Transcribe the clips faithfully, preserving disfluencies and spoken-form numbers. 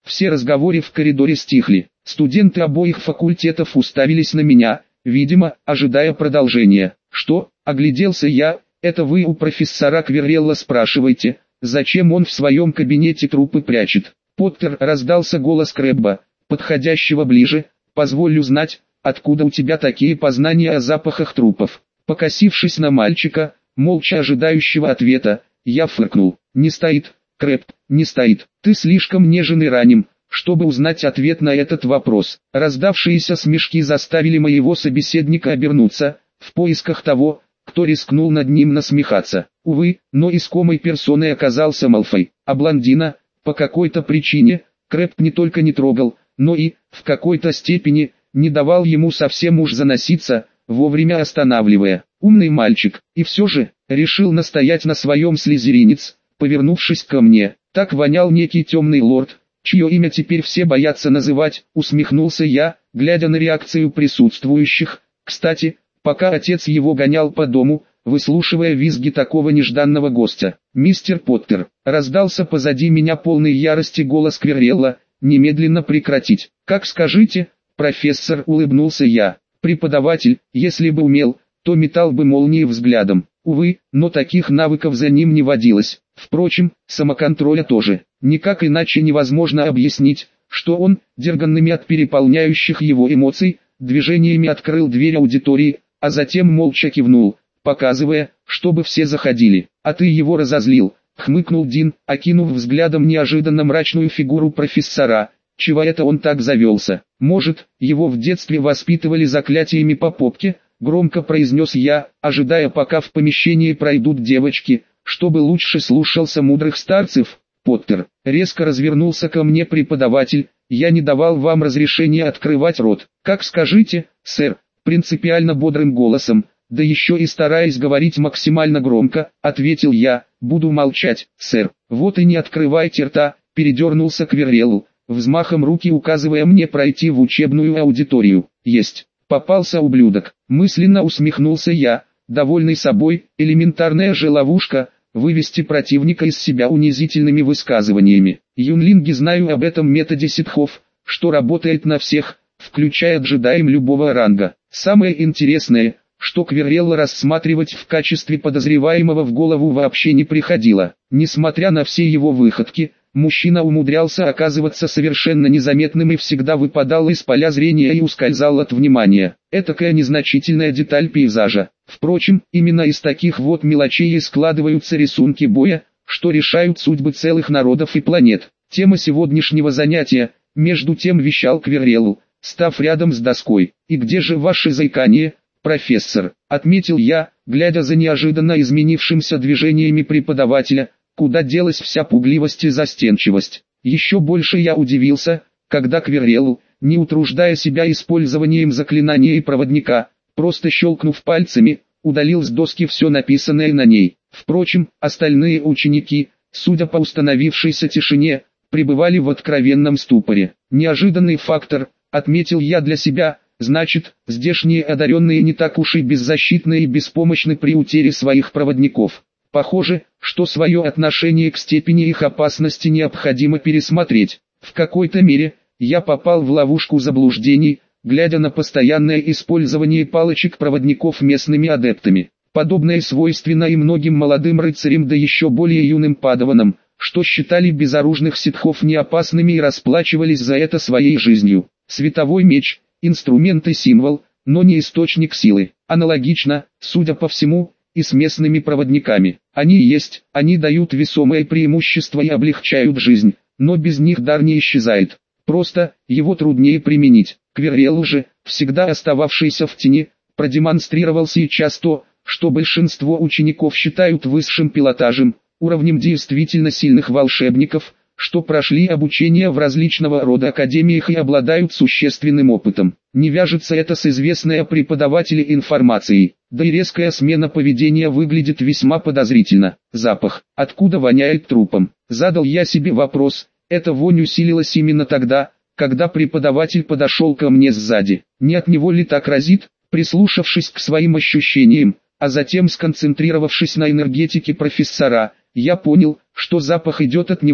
Все разговоры в коридоре стихли. Студенты обоих факультетов уставились на меня, видимо, ожидая продолжения. «Что?» — огляделся я. «Это вы у профессора Квиррелла спрашиваете, зачем он в своем кабинете трупы прячет?» «Поттер», — раздался голос Крэбба, подходящего ближе. «Позволь узнать, откуда у тебя такие познания о запахах трупов?» Покосившись на мальчика, молча ожидающего ответа, я фыркнул. «Не стоит, Крэбб, не стоит. Ты слишком нежен и раним, чтобы узнать ответ на этот вопрос». Раздавшиеся смешки заставили моего собеседника обернуться, в поисках того, кто рискнул над ним насмехаться. Увы, но искомой персоной оказался Малфой, а блондина, по какой-то причине, Крэбб не только не трогал, но и, в какой-то степени, не давал ему совсем уж заноситься, вовремя останавливая. «Умный мальчик, и все же», решил настоять на своем слизеринец, повернувшись ко мне. «Так вонял некий темный лорд, чье имя теперь все боятся называть», усмехнулся я, глядя на реакцию присутствующих. Кстати, пока отец его гонял по дому, выслушивая визги такого нежданного гостя. «Мистер Поттер», раздался позади меня полный ярости голос Квиррелла, «немедленно прекратить». «Как скажите, профессор», улыбнулся я. Преподаватель, если бы умел, то метал бы молнии взглядом. Увы, но таких навыков за ним не водилось. Впрочем, самоконтроля тоже. Никак иначе невозможно объяснить, что он, дерганными от переполняющих его эмоций, движениями открыл дверь аудитории, а затем молча кивнул, показывая, чтобы все заходили. «А ты его разозлил», — хмыкнул Дин, окинув взглядом неожиданно мрачную фигуру профессора. «Чего это он так завелся? Может, его в детстве воспитывали заклятиями по попке?» Громко произнес я, ожидая, пока в помещении пройдут девочки, чтобы лучше слушался мудрых старцев. «Поттер», резко развернулся ко мне преподаватель, «я не давал вам разрешения открывать рот». «Как скажите, сэр», принципиально бодрым голосом, да еще и стараясь говорить максимально громко, ответил я. «Буду молчать, сэр». «Вот и не открывайте рта», передернулся Квиррелл, взмахом руки указывая мне пройти в учебную аудиторию. «Есть». «Попался ублюдок», мысленно усмехнулся я, довольный собой. Элементарная же ловушка, вывести противника из себя унизительными высказываниями. Юнлинги знают об этом методе ситхов, что работает на всех, включая джедаев любого ранга. Самое интересное, что Квиррелла рассматривать в качестве подозреваемого в голову вообще не приходило. Несмотря на все его выходки, мужчина умудрялся оказываться совершенно незаметным и всегда выпадал из поля зрения и ускользал от внимания. Этакая незначительная деталь пейзажа. Впрочем, именно из таких вот мелочей и складываются рисунки боя, что решают судьбы целых народов и планет. Тема сегодняшнего занятия, между тем, вещал Квиррелл, став рядом с доской. «И где же ваше заикание, профессор?» Отметил я, глядя за неожиданно изменившимся движениями преподавателя. Куда делась вся пугливость и застенчивость? Еще больше я удивился, когда Квиррелл, не утруждая себя использованием заклинания и проводника, просто щелкнув пальцами, удалил с доски все написанное на ней. Впрочем, остальные ученики, судя по установившейся тишине, пребывали в откровенном ступоре. Неожиданный фактор, отметил я для себя, значит, здешние одаренные не так уж и беззащитны и беспомощны при утере своих проводников. Похоже, что свое отношение к степени их опасности необходимо пересмотреть. В какой-то мере, я попал в ловушку заблуждений, глядя на постоянное использование палочек-проводников местными адептами. Подобное свойственно и многим молодым рыцарям, да еще более юным падаванам, что считали безоружных ситхов неопасными и расплачивались за это своей жизнью. Световой меч – инструмент и символ, но не источник силы. Аналогично, судя по всему, и с местными проводниками. Они есть, они дают весомое преимущество и облегчают жизнь, но без них дар не исчезает. Просто, его труднее применить. Квиррелл же, всегда остававшийся в тени, продемонстрировал сейчас то, что большинство учеников считают высшим пилотажем, уровнем действительно сильных волшебников, что прошли обучение в различного рода академиях и обладают существенным опытом. Не вяжется это с известной о преподавателе информацией, да и резкая смена поведения выглядит весьма подозрительно. Запах, откуда воняет трупом? Задал я себе вопрос, эта вонь усилилась именно тогда, когда преподаватель подошел ко мне сзади. Не от него ли так разит? Прислушавшись к своим ощущениям, а затем сконцентрировавшись на энергетике профессора, я понял, что запах идет от него.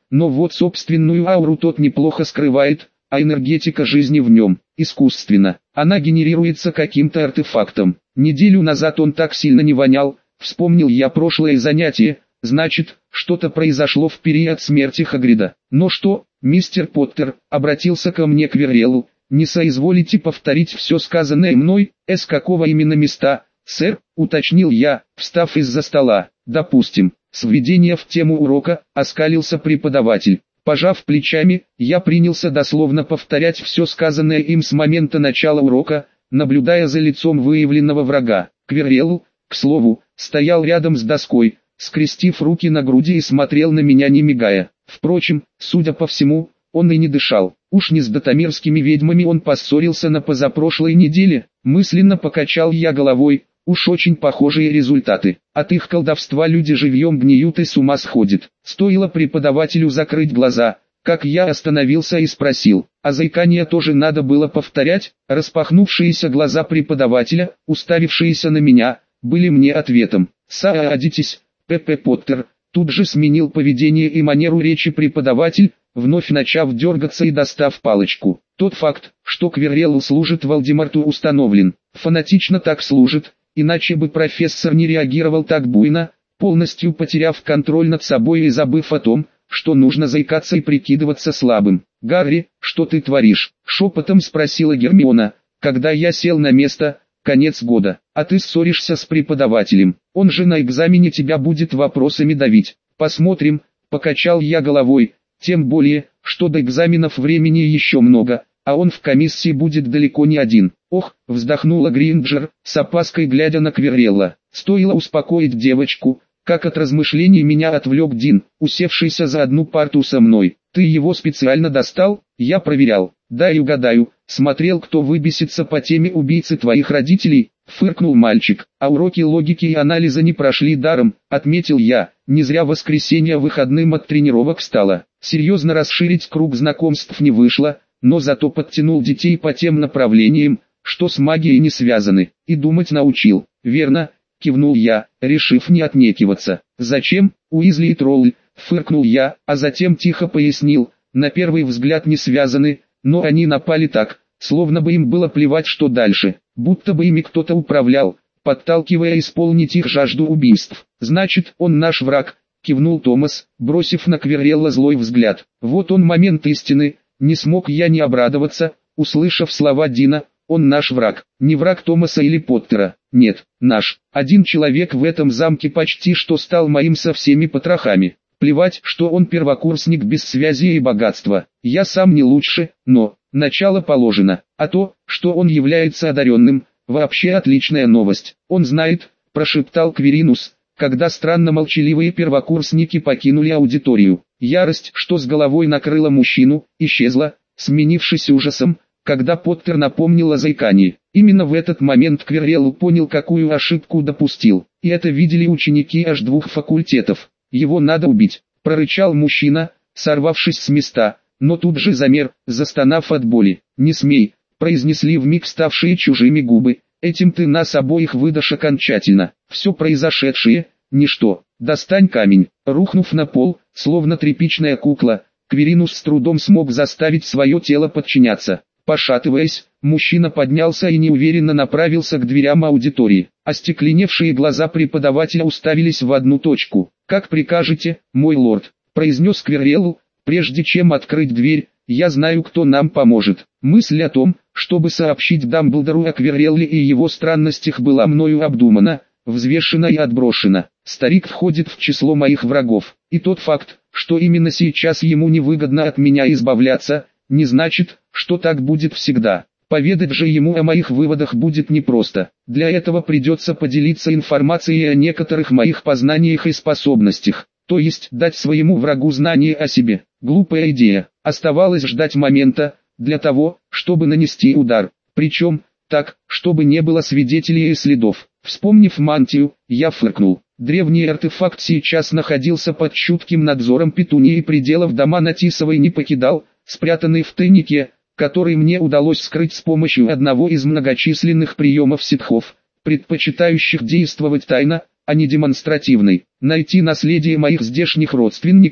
но вот собственную ауру тот неплохо скрывает, а энергетика жизни в нем искусственна. Она генерируется каким-то артефактом. Неделю назад он так сильно не вонял, вспомнил я прошлое занятие, значит, что-то произошло в период смерти Хагрида. Но что, мистер Поттер, обратился ко мне Квиррелл, не соизволите повторить все сказанное мной, с какого именно места, сэр, уточнил я, встав из-за стола. Допустим, с введения в тему урока, оскалился преподаватель. Пожав плечами, я принялся дословно повторять все сказанное им с момента начала урока, наблюдая за лицом выявленного врага. Квиррелл, к слову, стоял рядом с доской, скрестив руки на груди и смотрел на меня не мигая. Впрочем, судя по всему, он и не дышал. Уж не с датамирскими ведьмами он поссорился на позапрошлой неделе. Мысленно покачал я головой, уж очень похожие результаты. От их колдовства люди живьем гниют и с ума сходят. Стоило преподавателю закрыть глаза, как я остановился и спросил, а заикание тоже надо было повторять? Распахнувшиеся глаза преподавателя, уставившиеся на меня, были мне ответом. «Садитесь, П.П. Поттер», тут же сменил поведение и манеру речи преподаватель, вновь начав дергаться и достав палочку. Тот факт, что Квиррелл служит Волдеморту, установлен. Фанатично так служит, иначе бы профессор не реагировал так буйно, полностью потеряв контроль над собой и забыв о том, что нужно заикаться и прикидываться слабым. «Гарри, что ты творишь?» — шепотом спросила Гермиона, когда я сел на место. «Конец года, а ты ссоришься с преподавателем, он же на экзамене тебя будет вопросами давить». «Посмотрим», — покачал я головой, тем более, что до экзаменов времени еще много, а он в комиссии будет далеко не один. «Ох», — вздохнула Гринджер, с опаской глядя на Квиррелла. Стоило успокоить девочку, как от размышлений меня отвлек Дин, усевшийся за одну парту со мной. «Ты его специально достал?» «Я проверял. Дай угадаю, смотрел, кто выбесится по теме убийцы твоих родителей», — фыркнул мальчик. «А уроки логики и анализа не прошли даром», — отметил я. Не зря воскресенье выходным от тренировок стало. Серьезно расширить круг знакомств не вышло, но зато подтянул детей по тем направлениям, что с магией не связаны, и думать научил. «Верно», — кивнул я, решив не отнекиваться. «Зачем, Уизли и Тролль?» — фыркнул я, а затем тихо пояснил. «На первый взгляд не связаны, но они напали так, словно бы им было плевать, что дальше, будто бы ими кто-то управлял, подталкивая исполнить их жажду убийств. Значит, он наш враг», — кивнул Томас, бросив на Квиррелла злой взгляд. Вот он момент истины, не смог я не обрадоваться, услышав слова Дина. «Он наш враг, не враг Томаса или Поттера, нет, наш. Один человек в этом замке почти что стал моим со всеми потрохами. Плевать, что он первокурсник без связи и богатства, я сам не лучше, но начало положено. А то, что он является одаренным, вообще отличная новость. Он знает», — прошептал Квиринус, когда странно молчаливые первокурсники покинули аудиторию. Ярость, что с головой накрыла мужчину, исчезла, сменившись ужасом, когда Поттер напомнил о заикании. Именно в этот момент Квиррелл понял, какую ошибку допустил, и это видели ученики аж двух факультетов. «Его надо убить», — прорычал мужчина, сорвавшись с места, но тут же замер, застонав от боли. «Не смей», — произнесли вмиг ставшие чужими губы, «этим ты нас обоих выдашь окончательно. Все произошедшее — ничто. Достань камень». Рухнув на пол, словно тряпичная кукла, Квиринус с трудом смог заставить свое тело подчиняться. Пошатываясь, мужчина поднялся и неуверенно направился к дверям аудитории. Остекленевшие глаза преподавателя уставились в одну точку. «Как прикажете, мой лорд», — произнес Квиррелл, «прежде чем открыть дверь, я знаю, кто нам поможет». Мысль о том, чтобы сообщить Дамблдору о Квиррелле и его странностях, была мною обдумана, взвешена и отброшена. Старик входит в число моих врагов, и тот факт, что именно сейчас ему невыгодно от меня избавляться, не значит, что так будет всегда. Поведать же ему о моих выводах будет непросто. Для этого придется поделиться информацией о некоторых моих познаниях и способностях, то есть дать своему врагу знание о себе. Глупая идея. Оставалось ждать момента, для того, чтобы нанести удар. Причем, так, чтобы не было свидетелей и следов. Вспомнив мантию, я фыркнул. Древний артефакт сейчас находился под чутким надзором Петунии, и пределов дома Натисовой не покидал, спрятанный в тайнике, который мне удалось скрыть с помощью одного из многочисленных приемов ситхов, предпочитающих действовать тайно, а не демонстративной. Найти наследие моих здешних родственников,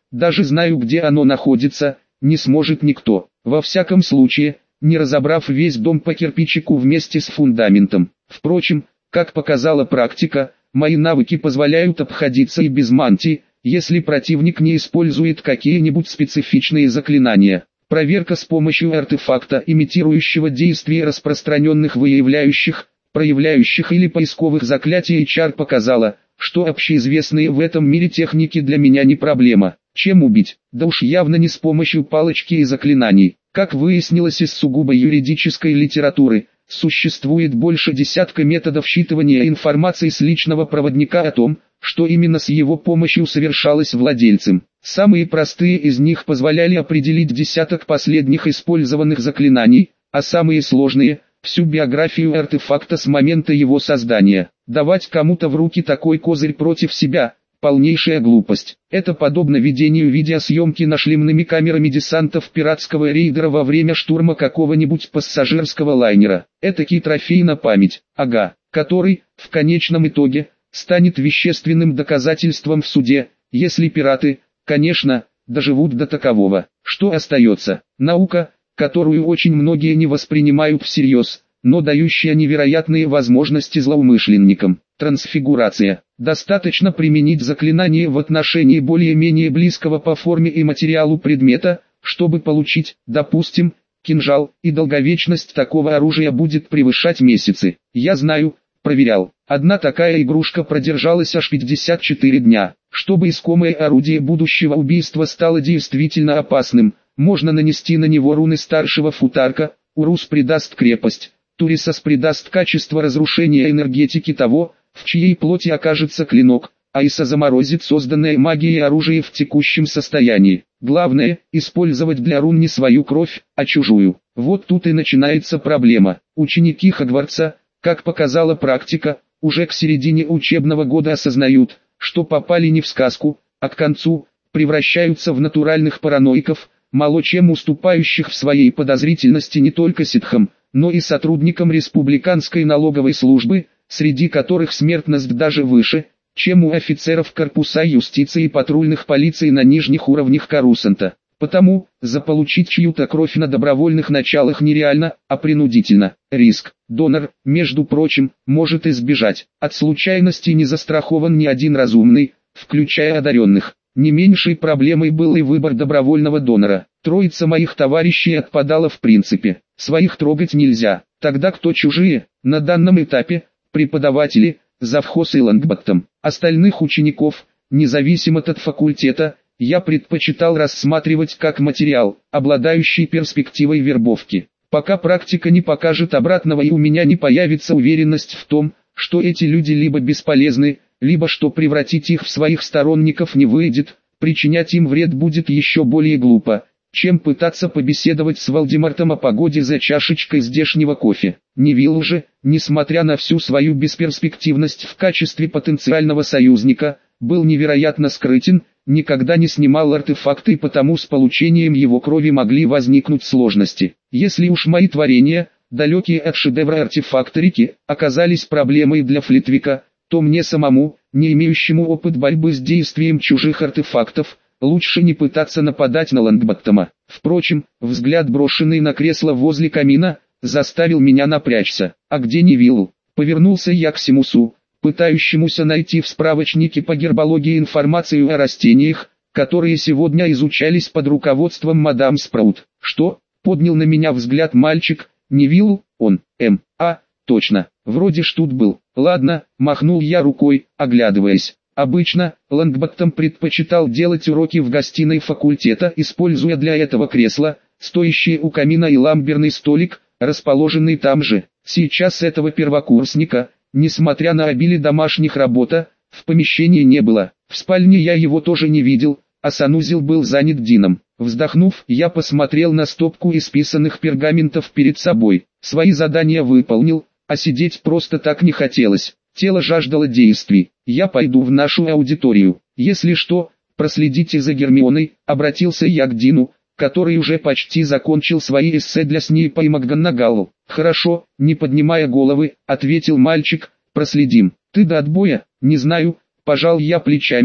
даже знаю, где оно находится, не сможет никто. Во всяком случае, не разобрав весь дом по кирпичику вместе с фундаментом. Впрочем, как показала практика, мои навыки позволяют обходиться и без мантии, если противник не использует какие-нибудь специфичные заклинания. Проверка с помощью артефакта, имитирующего действие распространенных выявляющих, проявляющих или поисковых заклятий и чар показала, что общеизвестные в этом мире техники для меня не проблема. Чем убить? Да уж явно не с помощью палочки и заклинаний. Как выяснилось из сугубо юридической литературы, существует больше десятка методов считывания информации с личного проводника о том, что именно с его помощью совершалось владельцем. Самые простые из них позволяли определить десяток последних использованных заклинаний, а самые сложные – всю биографию артефакта с момента его создания. Давать кому-то в руки такой козырь против себя – полнейшая глупость. Это подобно ведению видеосъемки нашлемными камерами десантов пиратского рейдера во время штурма какого-нибудь пассажирского лайнера. Этакий трофей на память, ага, который, в конечном итоге, станет вещественным доказательством в суде, если пираты, конечно, доживут до такового. Что остается? Наука, которую очень многие не воспринимают всерьез, но дающая невероятные возможности злоумышленникам. Трансфигурация. Достаточно применить заклинание в отношении более-менее близкого по форме и материалу предмета, чтобы получить, допустим, кинжал, и долговечность такого оружия будет превышать месяцы. Я знаю, проверял. Одна такая игрушка продержалась аж пятьдесят четыре дня. Чтобы искомое орудие будущего убийства стало действительно опасным, можно нанести на него руны старшего футарка, Урус придаст крепость, Турисас придаст качество разрушения энергетики того, в чьей плоти окажется клинок, а Иса заморозит созданное магией оружие в текущем состоянии. Главное, использовать для рун не свою кровь, а чужую. Вот тут и начинается проблема. Ученики Хогвартса, как показала практика, уже к середине учебного года осознают, что попали не в сказку, а к концу, превращаются в натуральных параноиков, мало чем уступающих в своей подозрительности не только ситхам, но и сотрудникам республиканской налоговой службы, среди которых смертность даже выше, чем у офицеров корпуса юстиции и патрульных полиций на нижних уровнях Корусанта. Потому, заполучить чью-то кровь на добровольных началах нереально, а принудительно. Риск. Донор, между прочим, может избежать. От случайности не застрахован ни один разумный, включая одаренных. Не меньшей проблемой был и выбор добровольного донора. Троица моих товарищей отпадала в принципе. Своих трогать нельзя. Тогда кто чужие? На данном этапе преподаватели, завхоз и Лонгботтом. Остальных учеников, независимо от факультета, я предпочитал рассматривать как материал, обладающий перспективой вербовки. Пока практика не покажет обратного и у меня не появится уверенность в том, что эти люди либо бесполезны, либо что превратить их в своих сторонников не выйдет, причинять им вред будет еще более глупо, чем пытаться побеседовать с Волдемортом о погоде за чашечкой здешнего кофе. Невилл же, несмотря на всю свою бесперспективность в качестве потенциального союзника, был невероятно скрытен, никогда не снимал артефакты и потому с получением его крови могли возникнуть сложности. Если уж мои творения, далекие от шедевра артефакторики, оказались проблемой для Флитвика, то мне самому, не имеющему опыт борьбы с действием чужих артефактов, лучше не пытаться нападать на Лонгботтома. Впрочем, взгляд, брошенный на кресло возле камина, заставил меня напрячься. А где Невилл? Повернулся я к Симусу, пытающемуся найти в справочнике по гербологии информацию о растениях, которые сегодня изучались под руководством мадам Спраут. Что? Поднял на меня взгляд мальчик. Невилл, он, М. А, точно, вроде ж тут был. Ладно, махнул я рукой, оглядываясь. Обычно, Лонгботтом предпочитал делать уроки в гостиной факультета, используя для этого кресло, стоящее у камина и ламберный столик, расположенный там же. Сейчас этого первокурсника, несмотря на обилие домашних работ, в помещении не было. В спальне я его тоже не видел, а санузел был занят Дином. Вздохнув, я посмотрел на стопку исписанных пергаментов перед собой. Свои задания выполнил, а сидеть просто так не хотелось. Тело жаждало действий. Я пойду в нашу аудиторию. Если что, проследите за Гермионой, обратился я к Дину, который уже почти закончил свои эссе для Снейпа и МакГонагал. Хорошо, не поднимая головы, ответил мальчик, проследим. Ты до отбоя? Не знаю, пожал я плечами.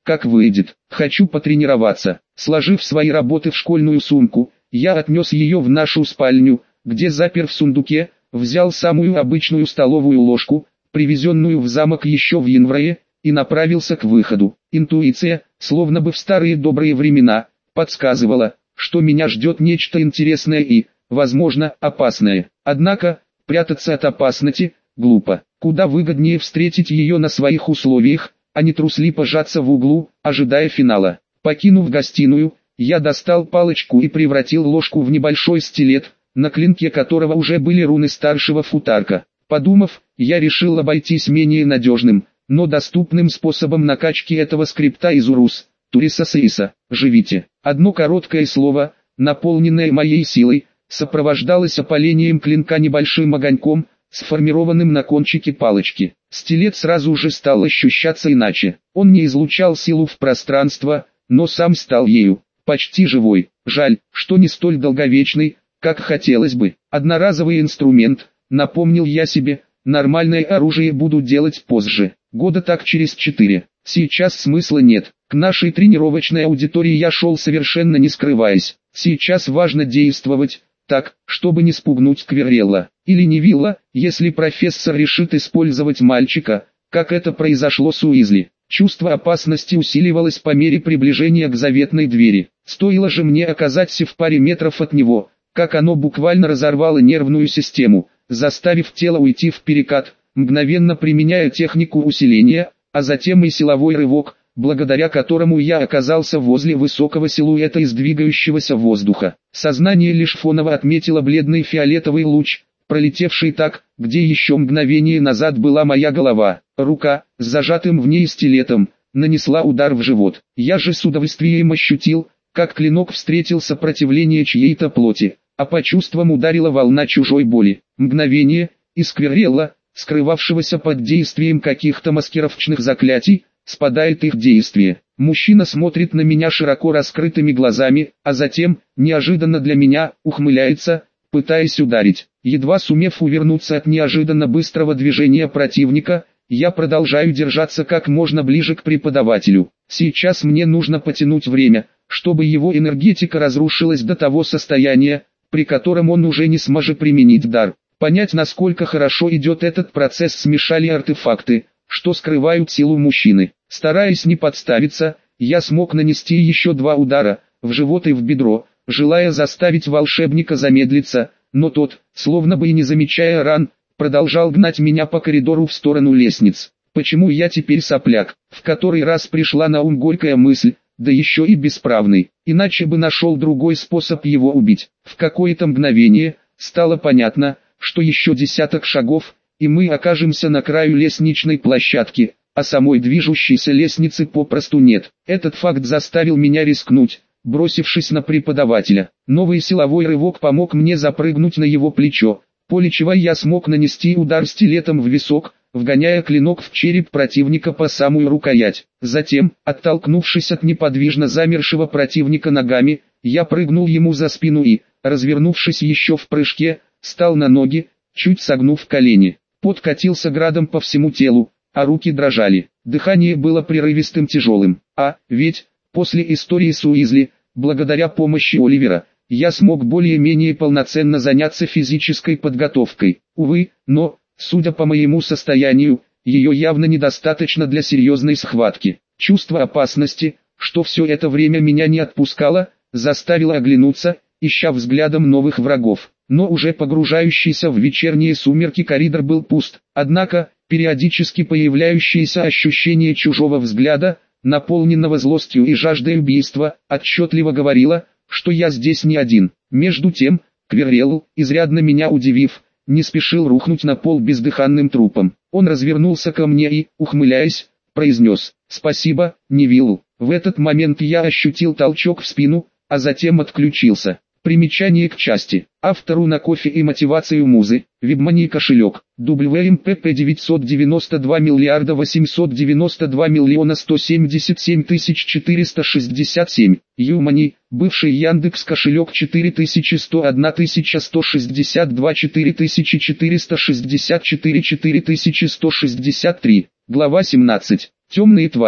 как выйдет. Хочу потренироваться. Сложив свои работы в школьную сумку, я отнес ее в нашу спальню, где запер в сундуке, взял самую обычную столовую ложку, привезенную в замок еще в январе, и направился к выходу. Интуиция, словно бы в старые добрые времена, подсказывала, что меня ждет нечто интересное и, возможно, опасное. Однако, прятаться от опасности – глупо. Куда выгоднее встретить ее на своих условиях, а не трусливо пожаться в углу, ожидая финала. Покинув гостиную, я достал палочку и превратил ложку в небольшой стилет, на клинке которого уже были руны старшего футарка. Подумав, я решил обойтись менее надежным, но доступным способом накачки этого скрипта из Урус, Туриса Сеиса. Живите. Одно короткое слово, наполненное моей силой, сопровождалось опалением клинка небольшим огоньком, сформированным на кончике палочки. Стилет сразу же стал ощущаться иначе. Он не излучал силу в пространство, но сам стал ею, почти живой. Жаль, что не столь долговечный, как хотелось бы. Одноразовый инструмент, напомнил я себе, нормальное оружие буду делать позже, года так через четыре. Сейчас смысла нет. К нашей тренировочной аудитории я шел совершенно не скрываясь. Сейчас важно действовать так, чтобы не спугнуть Кверрелла или Невилла, если профессор решит использовать мальчика, как это произошло с Уизли. Чувство опасности усиливалось по мере приближения к заветной двери. Стоило же мне оказаться в паре метров от него, как оно буквально разорвало нервную систему, заставив тело уйти в перекат, мгновенно применяя технику усиления, а затем и силовой рывок, благодаря которому я оказался возле высокого силуэта из двигающегося воздуха. Сознание лишь фоново отметило бледный фиолетовый луч, пролетевший так, где еще мгновение назад была моя голова. Рука, с зажатым в ней стилетом, нанесла удар в живот. Я же с удовольствием ощутил, как клинок встретил сопротивление чьей-то плоти, а по чувствам ударила волна чужой боли. Мгновение, и Скверрелла, скрывавшегося под действием каких-то маскировочных заклятий, спадает их действие. Мужчина смотрит на меня широко раскрытыми глазами, а затем, неожиданно для меня, ухмыляется, пытаясь ударить. Едва сумев увернуться от неожиданно быстрого движения противника, я продолжаю держаться как можно ближе к преподавателю. Сейчас мне нужно потянуть время, чтобы его энергетика разрушилась до того состояния, при котором он уже не сможет применить дар. Понять, насколько хорошо идет этот процесс, смешали артефакты, что скрывают силу мужчины. Стараясь не подставиться, я смог нанести еще два удара, в живот и в бедро, желая заставить волшебника замедлиться, но тот, словно бы и не замечая ран, продолжал гнать меня по коридору в сторону лестниц. Почему я теперь сопляк? В который раз пришла на ум горькая мысль, да еще и бесправный, иначе бы нашел другой способ его убить. В какое-то мгновение стало понятно, что еще десяток шагов, и мы окажемся на краю лестничной площадки, а самой движущейся лестницы попросту нет. Этот факт заставил меня рискнуть, бросившись на преподавателя. Новый силовой рывок помог мне запрыгнуть на его плечо, после чего я смог нанести удар стилетом в висок, вгоняя клинок в череп противника по самую рукоять. Затем, оттолкнувшись от неподвижно замершего противника ногами, я прыгнул ему за спину и, развернувшись еще в прыжке, встал на ноги, чуть согнув колени. Пот катился градом по всему телу, а руки дрожали. Дыхание было прерывистым, тяжелым. А, ведь, после истории с Уизли, благодаря помощи Оливера, я смог более-менее полноценно заняться физической подготовкой. Увы, но, судя по моему состоянию, ее явно недостаточно для серьезной схватки. Чувство опасности, что все это время меня не отпускало, заставило оглянуться, ища взглядом новых врагов. Но уже погружающийся в вечерние сумерки коридор был пуст. Однако, периодически появляющееся ощущение чужого взгляда, наполненного злостью и жаждой убийства, отчетливо говорило, что я здесь не один. Между тем, Кверрелл, изрядно меня удивив, не спешил рухнуть на пол бездыханным трупом. Он развернулся ко мне и, ухмыляясь, произнес: «Спасибо, Невилл». В этот момент я ощутил толчок в спину, а затем отключился. Примечание к части. Автору на кофе и мотивацию музы. Вебмани кошелек. дабл ю эм пи пи девятьсот девяносто два миллиарда восемьсот девяносто два миллиона сто семьдесят семь тысяч четыреста шестьдесят семь. Юмани. Бывший Яндекс кошелек четыре тысячи сто одна тысяча сто шестьдесят два четыре тысячи четыреста шестьдесят четыре четыре тысячи сто шестьдесят три. Глава семнадцать. Темные твари.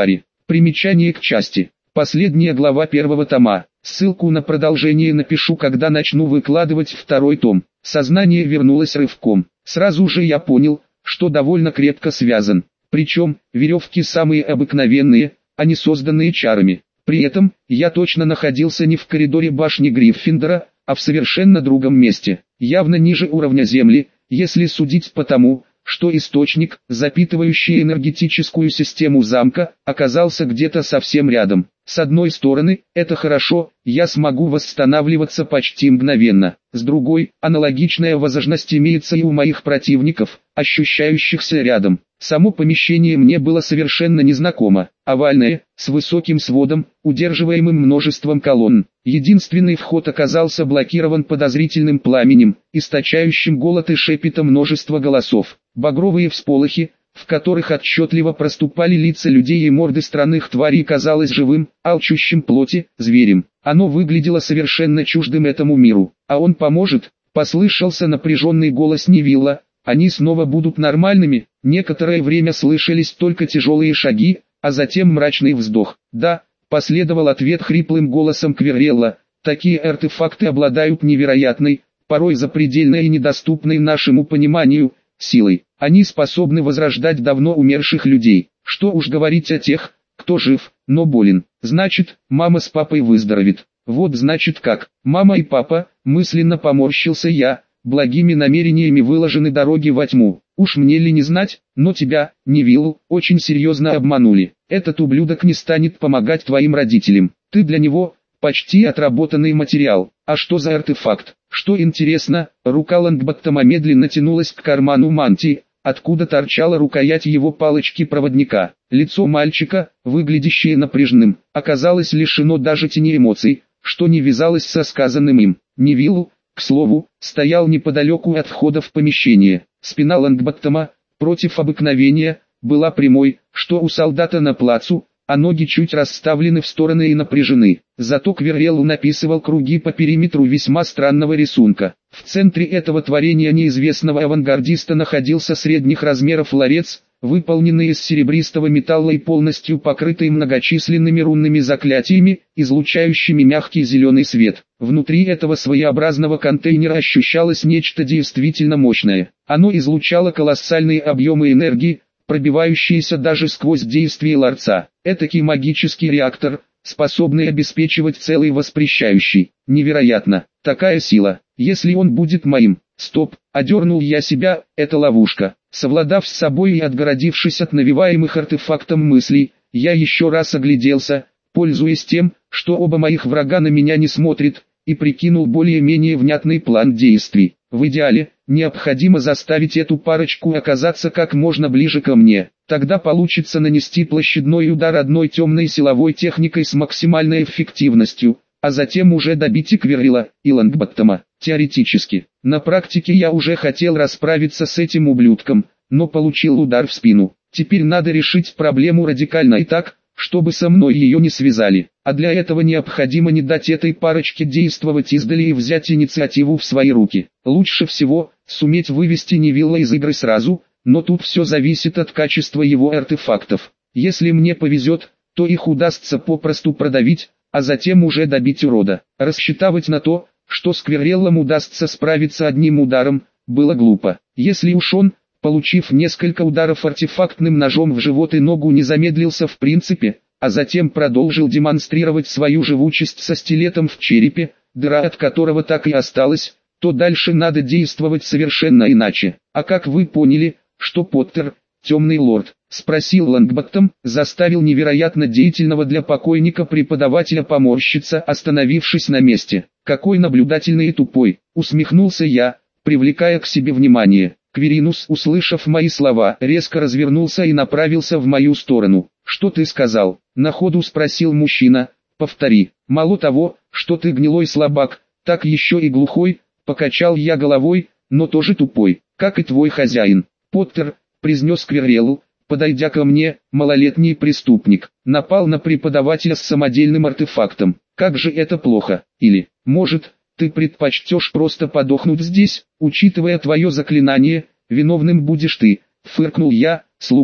Примечание к части. Последняя глава первого тома. Ссылку на продолжение напишу, когда начну выкладывать второй том. Сознание вернулось рывком. Сразу же я понял, что довольно крепко связан. Причем, веревки самые обыкновенные, а не созданные чарами. При этом, я точно находился не в коридоре башни Гриффиндора, а в совершенно другом месте. Явно ниже уровня земли, если судить по тому, что источник, запитывающий энергетическую систему замка, оказался где-то совсем рядом. С одной стороны, это хорошо, я смогу восстанавливаться почти мгновенно. С другой, аналогичная возможность имеется и у моих противников, ощущающихся рядом. Само помещение мне было совершенно незнакомо. Овальное, с высоким сводом, удерживаемым множеством колонн. Единственный вход оказался блокирован подозрительным пламенем, источающим голод и шепотом множества голосов. Багровые всполохи, в которых отчетливо проступали лица людей и морды странных тварей, казалось живым, алчущим плоти, зверем. Оно выглядело совершенно чуждым этому миру. «А он поможет?» — послышался напряженный голос Невилла. «Они снова будут нормальными?» Некоторое время слышались только тяжелые шаги, а затем мрачный вздох. «Да», — последовал ответ хриплым голосом Квиррелла. «Такие артефакты обладают невероятной, порой запредельной и недоступной нашему пониманию, силой. Они способны возрождать давно умерших людей. Что уж говорить о тех, кто жив, но болен. Значит, мама с папой выздоровеет. Вот значит как. Мама и папа», мысленно поморщился я, благими намерениями выложены дороги во тьму. Уж мне ли не знать, но тебя, Невилл, очень серьезно обманули. Этот ублюдок не станет помогать твоим родителям. Ты для него почти отработанный материал. А что за артефакт? Что интересно, рука Лонгботтома медленно тянулась к карману мантии, откуда торчала рукоять его палочки-проводника. Лицо мальчика, выглядящее напряженным, оказалось лишено даже тени эмоций, что не вязалось со сказанным им. Невилл, к слову, стоял неподалеку от входа в помещение. Спина Лонгботтома, против обыкновения, была прямой, что у солдата на плацу, а ноги чуть расставлены в стороны и напряжены. Зато Квиррелл написывал круги по периметру весьма странного рисунка. В центре этого творения неизвестного авангардиста находился средних размеров ларец, выполненный из серебристого металла и полностью покрытый многочисленными рунными заклятиями, излучающими мягкий зеленый свет. Внутри этого своеобразного контейнера ощущалось нечто действительно мощное. Оно излучало колоссальные объемы энергии, пробивающиеся даже сквозь действие ларца. Этакий магический реактор, способный обеспечивать целый воспрещающий. Невероятно, такая сила, если он будет моим. Стоп, одернул я себя, это ловушка. Совладав с собой и отгородившись от навеваемых артефактом мыслей, я еще раз огляделся, пользуясь тем, что оба моих врага на меня не смотрят, и прикинул более-менее внятный план действий. В идеале, необходимо заставить эту парочку оказаться как можно ближе ко мне. Тогда получится нанести площадной удар одной темной силовой техникой с максимальной эффективностью, а затем уже добить и Квиррелла, и Лонгботтома. Теоретически. На практике я уже хотел расправиться с этим ублюдком, но получил удар в спину. Теперь надо решить проблему радикально и так, чтобы со мной ее не связали. А для этого необходимо не дать этой парочке действовать издали и взять инициативу в свои руки. Лучше всего, суметь вывести Невилла из игры сразу, но тут все зависит от качества его артефактов. Если мне повезет, то их удастся попросту продавить, а затем уже добить урода. Рассчитывать на то, что с Квирреллом удастся справиться одним ударом, было глупо. Если уж он, получив несколько ударов артефактным ножом в живот и ногу, не замедлился в принципе, а затем продолжил демонстрировать свою живучесть со стилетом в черепе, дыра от которого так и осталась, то дальше надо действовать совершенно иначе. «А как вы поняли, что Поттер, темный лорд?» — спросил Лонгботтом, заставил невероятно деятельного для покойника преподавателя поморщиться, остановившись на месте. «Какой наблюдательный и тупой!» — усмехнулся я, привлекая к себе внимание. Квиринус, услышав мои слова, резко развернулся и направился в мою сторону. «Что ты сказал?» — на ходу спросил мужчина. «Повтори. Мало того, что ты гнилой слабак, так еще и глухой», — покачал я головой, «но тоже тупой, как и твой хозяин». «Поттер», — произнес Квиррелл, подойдя ко мне, малолетний преступник, напал на преподавателя с самодельным артефактом. Как же это плохо? Или, может, ты предпочтешь просто подохнуть здесь, учитывая твое заклинание, виновным будешь ты, фыркнул я, слуга.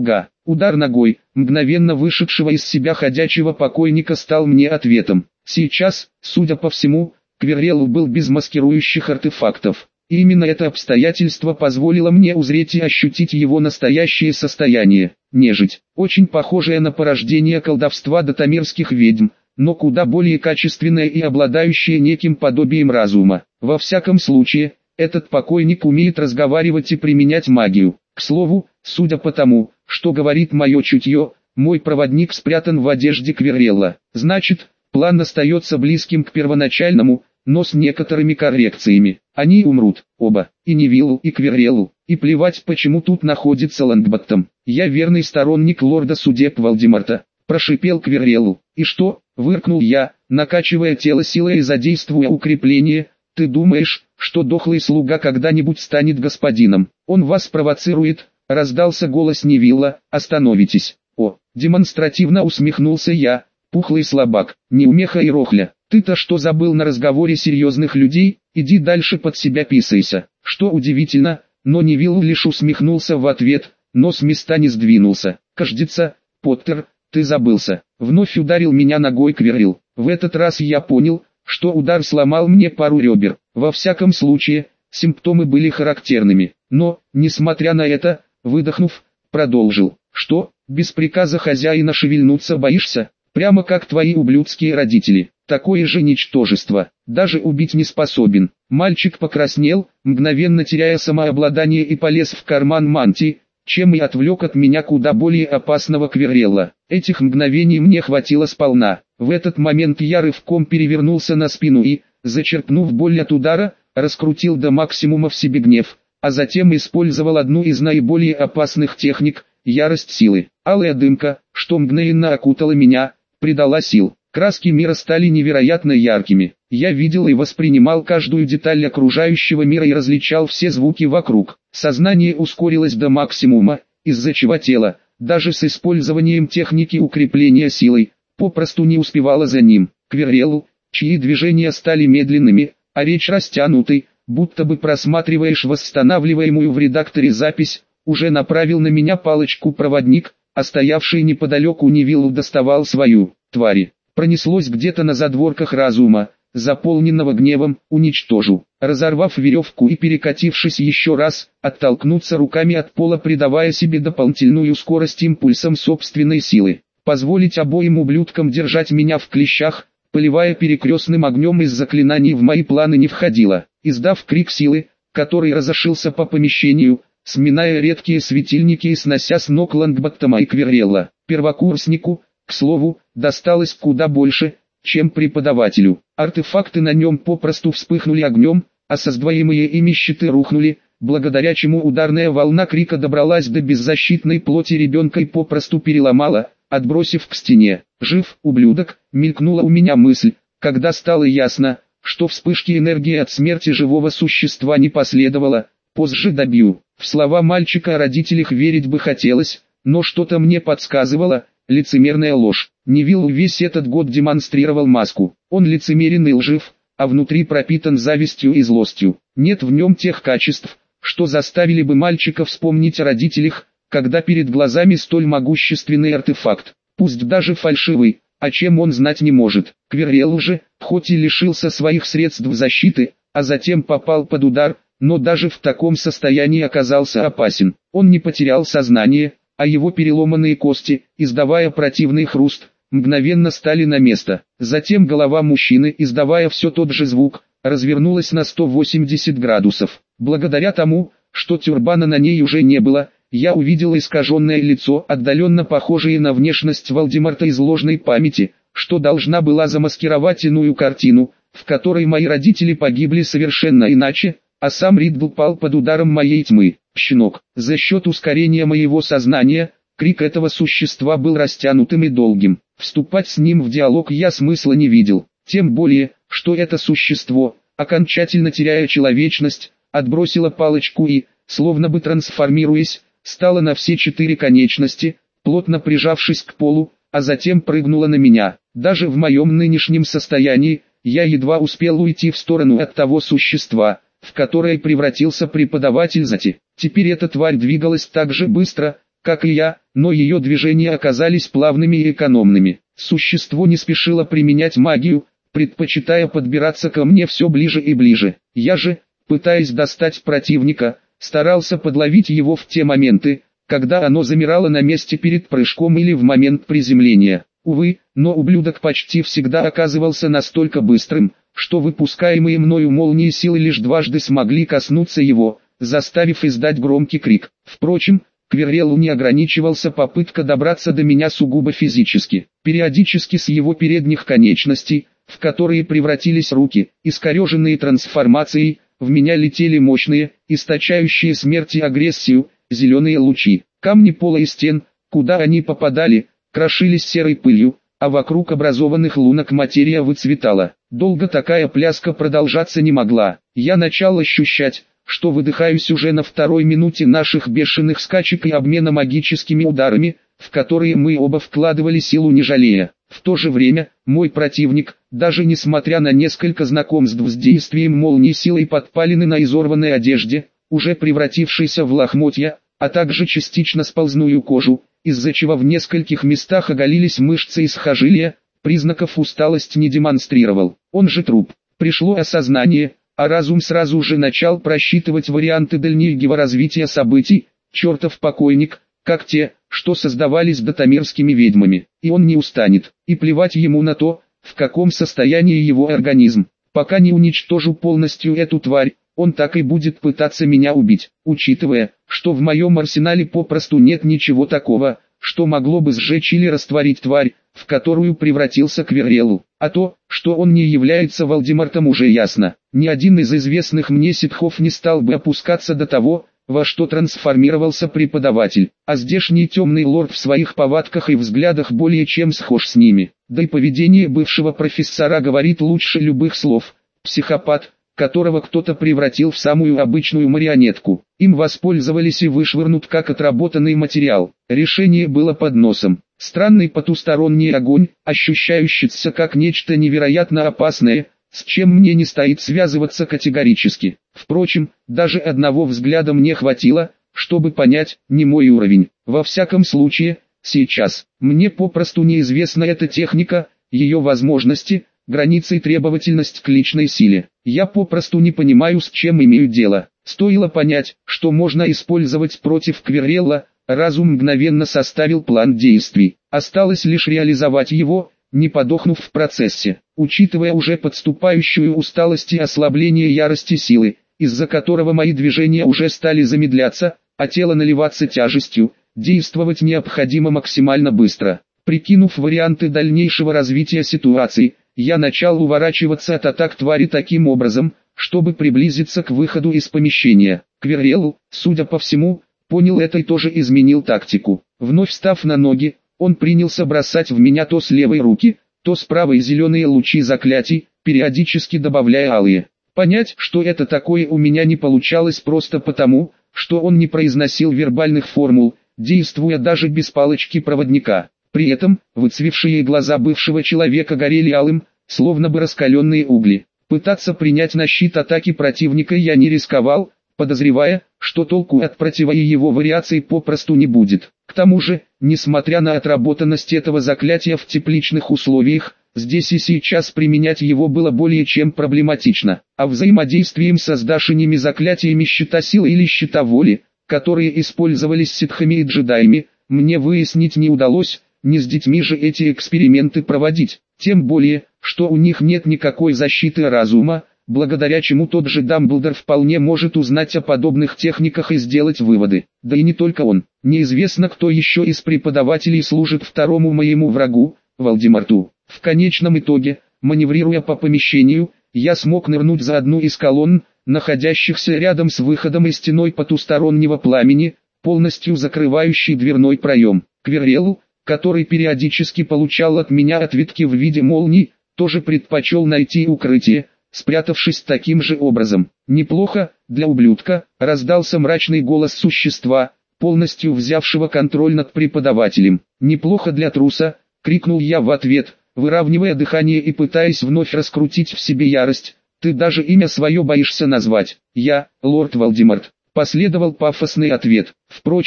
Удар ногой, мгновенно вышедшего из себя ходячего покойника, стал мне ответом. Сейчас, судя по всему, Квиррелл был без маскирующих артефактов. И именно это обстоятельство позволило мне узреть и ощутить его настоящее состояние. Нежить, очень похожая на порождение колдовства дотамерских ведьм, но куда более качественная и обладающая неким подобием разума. Во всяком случае, этот покойник умеет разговаривать и применять магию. К слову, судя по тому, что говорит мое чутье, мой проводник спрятан в одежде Квиррелла. Значит, план остается близким к первоначальному, но с некоторыми коррекциями. Они умрут, оба, и Невиллу, и Квирреллу, и плевать, почему тут находится Лонгботтом. Я верный сторонник лорда судеб Волдеморта, прошипел Квирреллу. И что? Выркнул я, накачивая тело силой и задействуя укрепление. Ты думаешь, что дохлый слуга когда-нибудь станет господином? Он вас провоцирует, раздался голос Невилла. Остановитесь. О, демонстративно усмехнулся я, пухлый слабак, неумеха и рохля. Ты-то что забыл на разговоре серьезных людей? Иди дальше, под себя писайся. Что удивительно, но Невилл лишь усмехнулся в ответ, но с места не сдвинулся. Кажется, Поттер, ты забылся. Вновь ударил меня ногой Квиррелл. В этот раз я понял, что удар сломал мне пару ребер. Во всяком случае, симптомы были характерными. Но, несмотря на это, выдохнув, продолжил. Что, без приказа хозяина шевельнуться боишься? Прямо как твои ублюдские родители. Такое же ничтожество, даже убить не способен. Мальчик покраснел, мгновенно теряя самообладание, и полез в карман мантии, чем и отвлек от меня куда более опасного Квиррелла. Этих мгновений мне хватило сполна. В этот момент я рывком перевернулся на спину и, зачерпнув боль от удара, раскрутил до максимума в себе гнев, а затем использовал одну из наиболее опасных техник – ярость силы. Алая дымка, что мгновенно окутала меня, придала сил. Краски мира стали невероятно яркими. Я видел и воспринимал каждую деталь окружающего мира и различал все звуки вокруг. Сознание ускорилось до максимума, из-за чего тело, даже с использованием техники укрепления силой, попросту не успевало за ним. Квирреллу, чьи движения стали медленными, а речь растянутой, будто бы просматриваешь восстанавливаемую в редакторе запись, уже направил на меня палочку проводник, а стоявший неподалеку Невиллу доставал свою. Твари. Пронеслось где-то на задворках разума, заполненного гневом, уничтожу. Разорвав веревку и перекатившись еще раз, оттолкнуться руками от пола, придавая себе дополнительную скорость импульсом собственной силы. Позволить обоим ублюдкам держать меня в клещах, поливая перекрестным огнем из заклинаний, в мои планы не входило. Издав крик силы, который разошелся по помещению, сминая редкие светильники и снося с ног Лонгботтома и Квиррелла, первокурснику, к слову, досталось куда больше, чем преподавателю. Артефакты на нем попросту вспыхнули огнем, а создвоимые ими щиты рухнули, благодаря чему ударная волна крика добралась до беззащитной плоти ребенка и попросту переломала, отбросив к стене. «Жив, ублюдок!» — мелькнула у меня мысль, когда стало ясно, что вспышки энергии от смерти живого существа не последовало. Позже добью. В слова мальчика о родителях верить бы хотелось, но что-то мне подсказывало. Лицемерная ложь. Невилл весь этот год демонстрировал маску. Он лицемерен и лжив, а внутри пропитан завистью и злостью. Нет в нем тех качеств, что заставили бы мальчика вспомнить о родителях, когда перед глазами столь могущественный артефакт. Пусть даже фальшивый, о чем он знать не может. Квиррелл же, хоть и лишился своих средств защиты, а затем попал под удар, но даже в таком состоянии оказался опасен. Он не потерял сознание, а его переломанные кости, издавая противный хруст, мгновенно стали на место. Затем голова мужчины, издавая все тот же звук, развернулась на сто восемьдесят градусов. Благодаря тому, что тюрбана на ней уже не было, я увидел искаженное лицо, отдаленно похожее на внешность Волдеморта из ложной памяти, что должна была замаскировать иную картину, в которой мои родители погибли совершенно иначе, а сам Риддл пал под ударом моей тьмы. Щенок. За счет ускорения моего сознания, крик этого существа был растянутым и долгим. Вступать с ним в диалог я смысла не видел. Тем более, что это существо, окончательно теряя человечность, отбросило палочку и, словно бы трансформируясь, стало на все четыре конечности, плотно прижавшись к полу, а затем прыгнуло на меня. Даже в моем нынешнем состоянии, я едва успел уйти в сторону от того существа, в которое превратился преподаватель Зати. Теперь эта тварь двигалась так же быстро, как и я, но ее движения оказались плавными и экономными. Существо не спешило применять магию, предпочитая подбираться ко мне все ближе и ближе. Я же, пытаясь достать противника, старался подловить его в те моменты, когда оно замирало на месте перед прыжком или в момент приземления. Увы, но ублюдок почти всегда оказывался настолько быстрым, что выпускаемые мною молнии силы лишь дважды смогли коснуться его, заставив издать громкий крик. Впрочем, Квирреллу не ограничивался попытка добраться до меня сугубо физически. Периодически с его передних конечностей, в которые превратились руки, искореженные трансформацией, в меня летели мощные, источающие смерть и агрессию, зеленые лучи. Камни пола и стен, куда они попадали, крошились серой пылью, а вокруг образованных лунок материя выцветала. Долго такая пляска продолжаться не могла. Я начал ощущать, что выдыхаюсь уже на второй минуте наших бешеных скачек и обмена магическими ударами, в которые мы оба вкладывали силу не жалея. В то же время, мой противник, даже несмотря на несколько знакомств с действием молнии силой подпалины на изорванной одежде, уже превратившейся в лохмотья, а также частично сползную кожу, из-за чего в нескольких местах оголились мышцы и сухожилия, признаков усталости не демонстрировал. Он же труп. Пришло осознание, а разум сразу же начал просчитывать варианты дальнейшего развития событий, чертов покойник, как те, что создавались дотамирскими ведьмами. И он не устанет, и плевать ему на то, в каком состоянии его организм. Пока не уничтожу полностью эту тварь, он так и будет пытаться меня убить, учитывая, что в моем арсенале попросту нет ничего такого, что могло бы сжечь или растворить тварь, в которую превратился Квирреллу. А то, что он не является Волдемортом, уже ясно. Ни один из известных мне ситхов не стал бы опускаться до того, во что трансформировался преподаватель, а здешний темный лорд в своих повадках и взглядах более чем схож с ними. Да и поведение бывшего профессора говорит лучше любых слов. Психопат, которого кто-то превратил в самую обычную марионетку. Им воспользовались и вышвырнут как отработанный материал. Решение было под носом. Странный потусторонний огонь, ощущающийся как нечто невероятно опасное, с чем мне не стоит связываться категорически. Впрочем, даже одного взгляда мне хватило, чтобы понять, не мой уровень. Во всяком случае, сейчас. Мне попросту неизвестна эта техника, ее возможности, границы и требовательность к личной силе. Я попросту не понимаю, с чем имею дело. Стоило понять, что можно использовать против Квиррелла, разум мгновенно составил план действий. Осталось лишь реализовать его, не подохнув в процессе. Учитывая уже подступающую усталость и ослабление ярости силы, из-за которого мои движения уже стали замедляться, а тело наливаться тяжестью, действовать необходимо максимально быстро. Прикинув варианты дальнейшего развития ситуации, я начал уворачиваться от атак твари таким образом, чтобы приблизиться к выходу из помещения. Квиррелл, судя по всему, понял это и тоже изменил тактику. Вновь встав на ноги, он принялся бросать в меня то с левой руки, то с правой зеленые лучи заклятий, периодически добавляя алые. Понять, что это такое, у меня не получалось просто потому, что он не произносил вербальных формул, действуя даже без палочки проводника. При этом, выцвевшие глаза бывшего человека горели алым, словно бы раскаленные угли. Пытаться принять на щит атаки противника я не рисковал, подозревая, что толку от противои его вариаций попросту не будет. К тому же, несмотря на отработанность этого заклятия в тепличных условиях, здесь и сейчас применять его было более чем проблематично. А взаимодействием со здашенными заклятиями щита силы или щита воли, которые использовались ситхами и джедаями, мне выяснить не удалось. Не с детьми же эти эксперименты проводить, тем более, что у них нет никакой защиты разума, благодаря чему тот же Дамблдор вполне может узнать о подобных техниках и сделать выводы. Да и не только он, неизвестно кто еще из преподавателей служит второму моему врагу, Волдеморту. В конечном итоге, маневрируя по помещению, я смог нырнуть за одну из колонн, находящихся рядом с выходом и стеной потустороннего пламени, полностью закрывающей дверной проем. Квиррелл, который периодически получал от меня ответки в виде молний, тоже предпочел найти укрытие, спрятавшись таким же образом. «Неплохо, для ублюдка», — раздался мрачный голос существа, полностью взявшего контроль над преподавателем. «Неплохо для труса», — крикнул я в ответ, выравнивая дыхание и пытаясь вновь раскрутить в себе ярость. «Ты даже имя свое боишься назвать». «Я, лорд Волдеморт», — последовал пафосный ответ. Впрочем,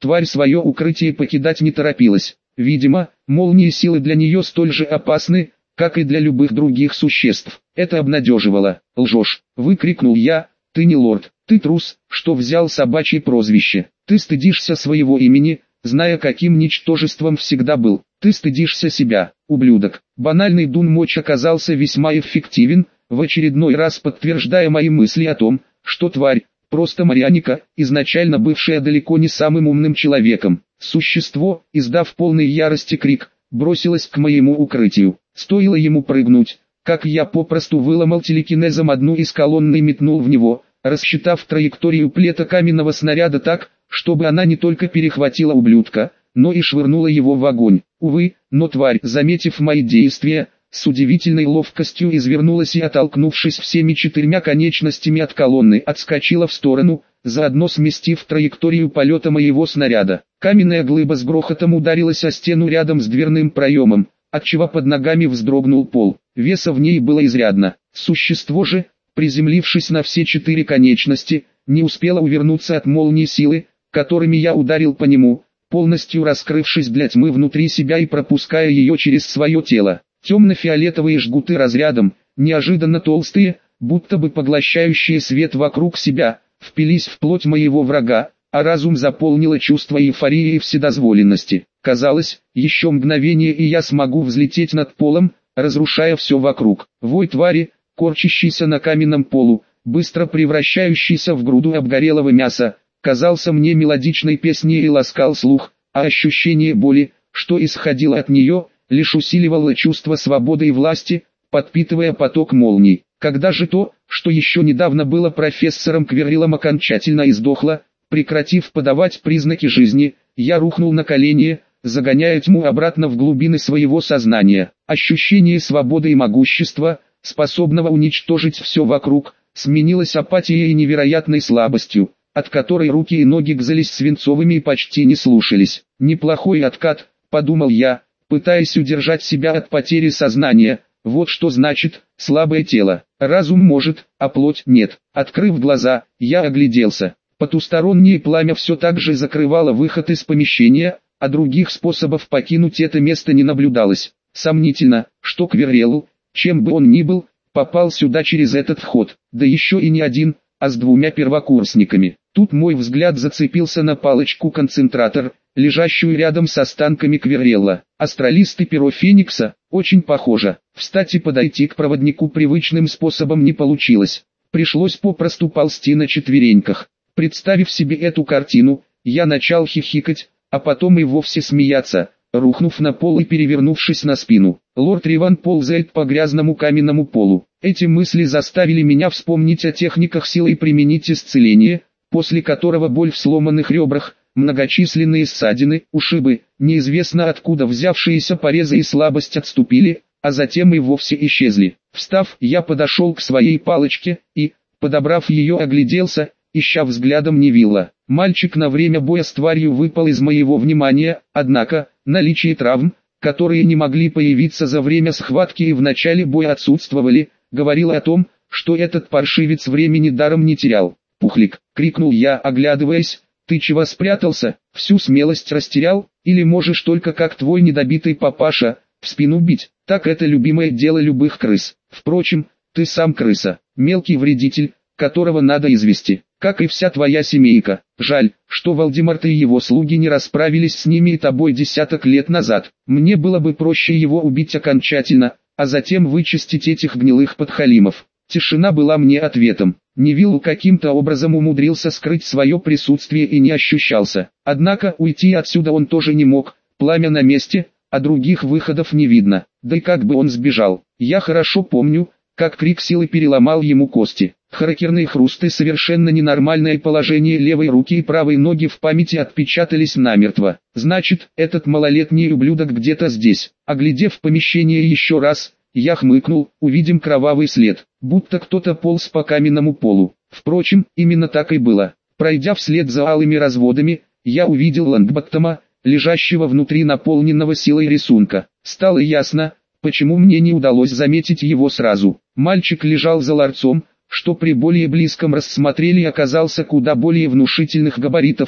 Тварь свое укрытие покидать не торопилась. Видимо, молнии силы для нее столь же опасны, как и для любых других существ. Это обнадеживало. «Лжешь!» — выкрикнул я. «Ты не лорд, ты трус, что взял собачье прозвище. Ты стыдишься своего имени, зная, каким ничтожеством всегда был. Ты стыдишься себя, ублюдок». Банальный дун-моч оказался весьма эффективен, в очередной раз подтверждая мои мысли о том, что тварь, просто марионетка, изначально бывшая далеко не самым умным человеком. Существо, издав полной ярости крик, бросилось к моему укрытию. Стоило ему прыгнуть, как я попросту выломал телекинезом одну из колонн и метнул в него, рассчитав траекторию плета каменного снаряда так, чтобы она не только перехватила ублюдка, но и швырнула его в огонь. Увы, но тварь, заметив мои действия, с удивительной ловкостью извернулась и, оттолкнувшись всеми четырьмя конечностями от колонны, отскочила в сторону, заодно сместив траекторию полета моего снаряда. Каменная глыба с грохотом ударилась о стену рядом с дверным проемом, отчего под ногами вздрогнул пол. Веса в ней было изрядно. Существо же, приземлившись на все четыре конечности, не успело увернуться от молнии силы, которыми я ударил по нему, полностью раскрывшись для тьмы внутри себя и пропуская ее через свое тело. Темно-фиолетовые жгуты разрядом, неожиданно толстые, будто бы поглощающие свет вокруг себя, впились в плоть моего врага, а разум заполнило чувство эйфории и вседозволенности. Казалось, еще мгновение и я смогу взлететь над полом, разрушая все вокруг. Вой твари, корчащийся на каменном полу, быстро превращающийся в груду обгорелого мяса, казался мне мелодичной песней и ласкал слух, а ощущение боли, что исходило от нее, лишь усиливало чувство свободы и власти, подпитывая поток молний. Когда же то, что еще недавно было профессором Квирриллом, окончательно издохло, прекратив подавать признаки жизни, я рухнул на колени, загоняя тьму обратно в глубины своего сознания. Ощущение свободы и могущества, способного уничтожить все вокруг, сменилось апатией и невероятной слабостью, от которой руки и ноги гзались свинцовыми и почти не слушались. «Неплохой откат», — подумал я, пытаясь удержать себя от потери сознания. Вот что значит слабое тело. Разум может, а плоть нет. Открыв глаза, я огляделся. Потустороннее пламя все так же закрывало выход из помещения, а других способов покинуть это место не наблюдалось. Сомнительно, что Квиррелл, чем бы он ни был, попал сюда через этот вход, да еще и не один, а с двумя первокурсниками. Тут мой взгляд зацепился на палочку-концентратор, лежащую рядом с останками Квиррелла. Астралист и перо Феникса, очень похоже. Встать и подойти к проводнику привычным способом не получилось. Пришлось попросту ползти на четвереньках. Представив себе эту картину, я начал хихикать, а потом и вовсе смеяться, рухнув на пол и перевернувшись на спину. Лорд Риван ползает по грязному каменному полу. Эти мысли заставили меня вспомнить о техниках силы и применить исцеление, после которого боль в сломанных ребрах, многочисленные ссадины, ушибы, неизвестно откуда взявшиеся порезы и слабость отступили, а затем и вовсе исчезли. Встав, я подошел к своей палочке и, подобрав ее, огляделся, ища взглядом Невилла. Мальчик на время боя с тварью выпал из моего внимания, однако, наличие травм, которые не могли появиться за время схватки и в начале боя отсутствовали, говорило о том, что этот паршивец времени даром не терял. «Пухлик!» — крикнул я, оглядываясь. «Ты чего спрятался? Всю смелость растерял? Или можешь только как твой недобитый папаша, в спину бить? Так это любимое дело любых крыс. Впрочем, ты сам крыса, мелкий вредитель, которого надо извести, как и вся твоя семейка. Жаль, что Волдеморт и его слуги не расправились с ними и тобой десяток лет назад. Мне было бы проще его убить окончательно, а затем вычистить этих гнилых подхалимов». Тишина была мне ответом. Невилл каким-то образом умудрился скрыть свое присутствие и не ощущался. Однако уйти отсюда он тоже не мог, пламя на месте, а других выходов не видно. Да и как бы он сбежал. Я хорошо помню, как крик силы переломал ему кости. Характерные хрусты, совершенно ненормальное положение левой руки и правой ноги в памяти отпечатались намертво. Значит, этот малолетний ублюдок где-то здесь. Оглядев помещение еще раз, я хмыкнул, увидим кровавый след, будто кто-то полз по каменному полу. Впрочем, именно так и было. Пройдя вслед за алыми разводами, я увидел Лонгботтома, лежащего внутри наполненного силой рисунка. Стало ясно, почему мне не удалось заметить его сразу. Мальчик лежал за ларцом, что при более близком рассмотрении оказался куда более внушительных габаритов,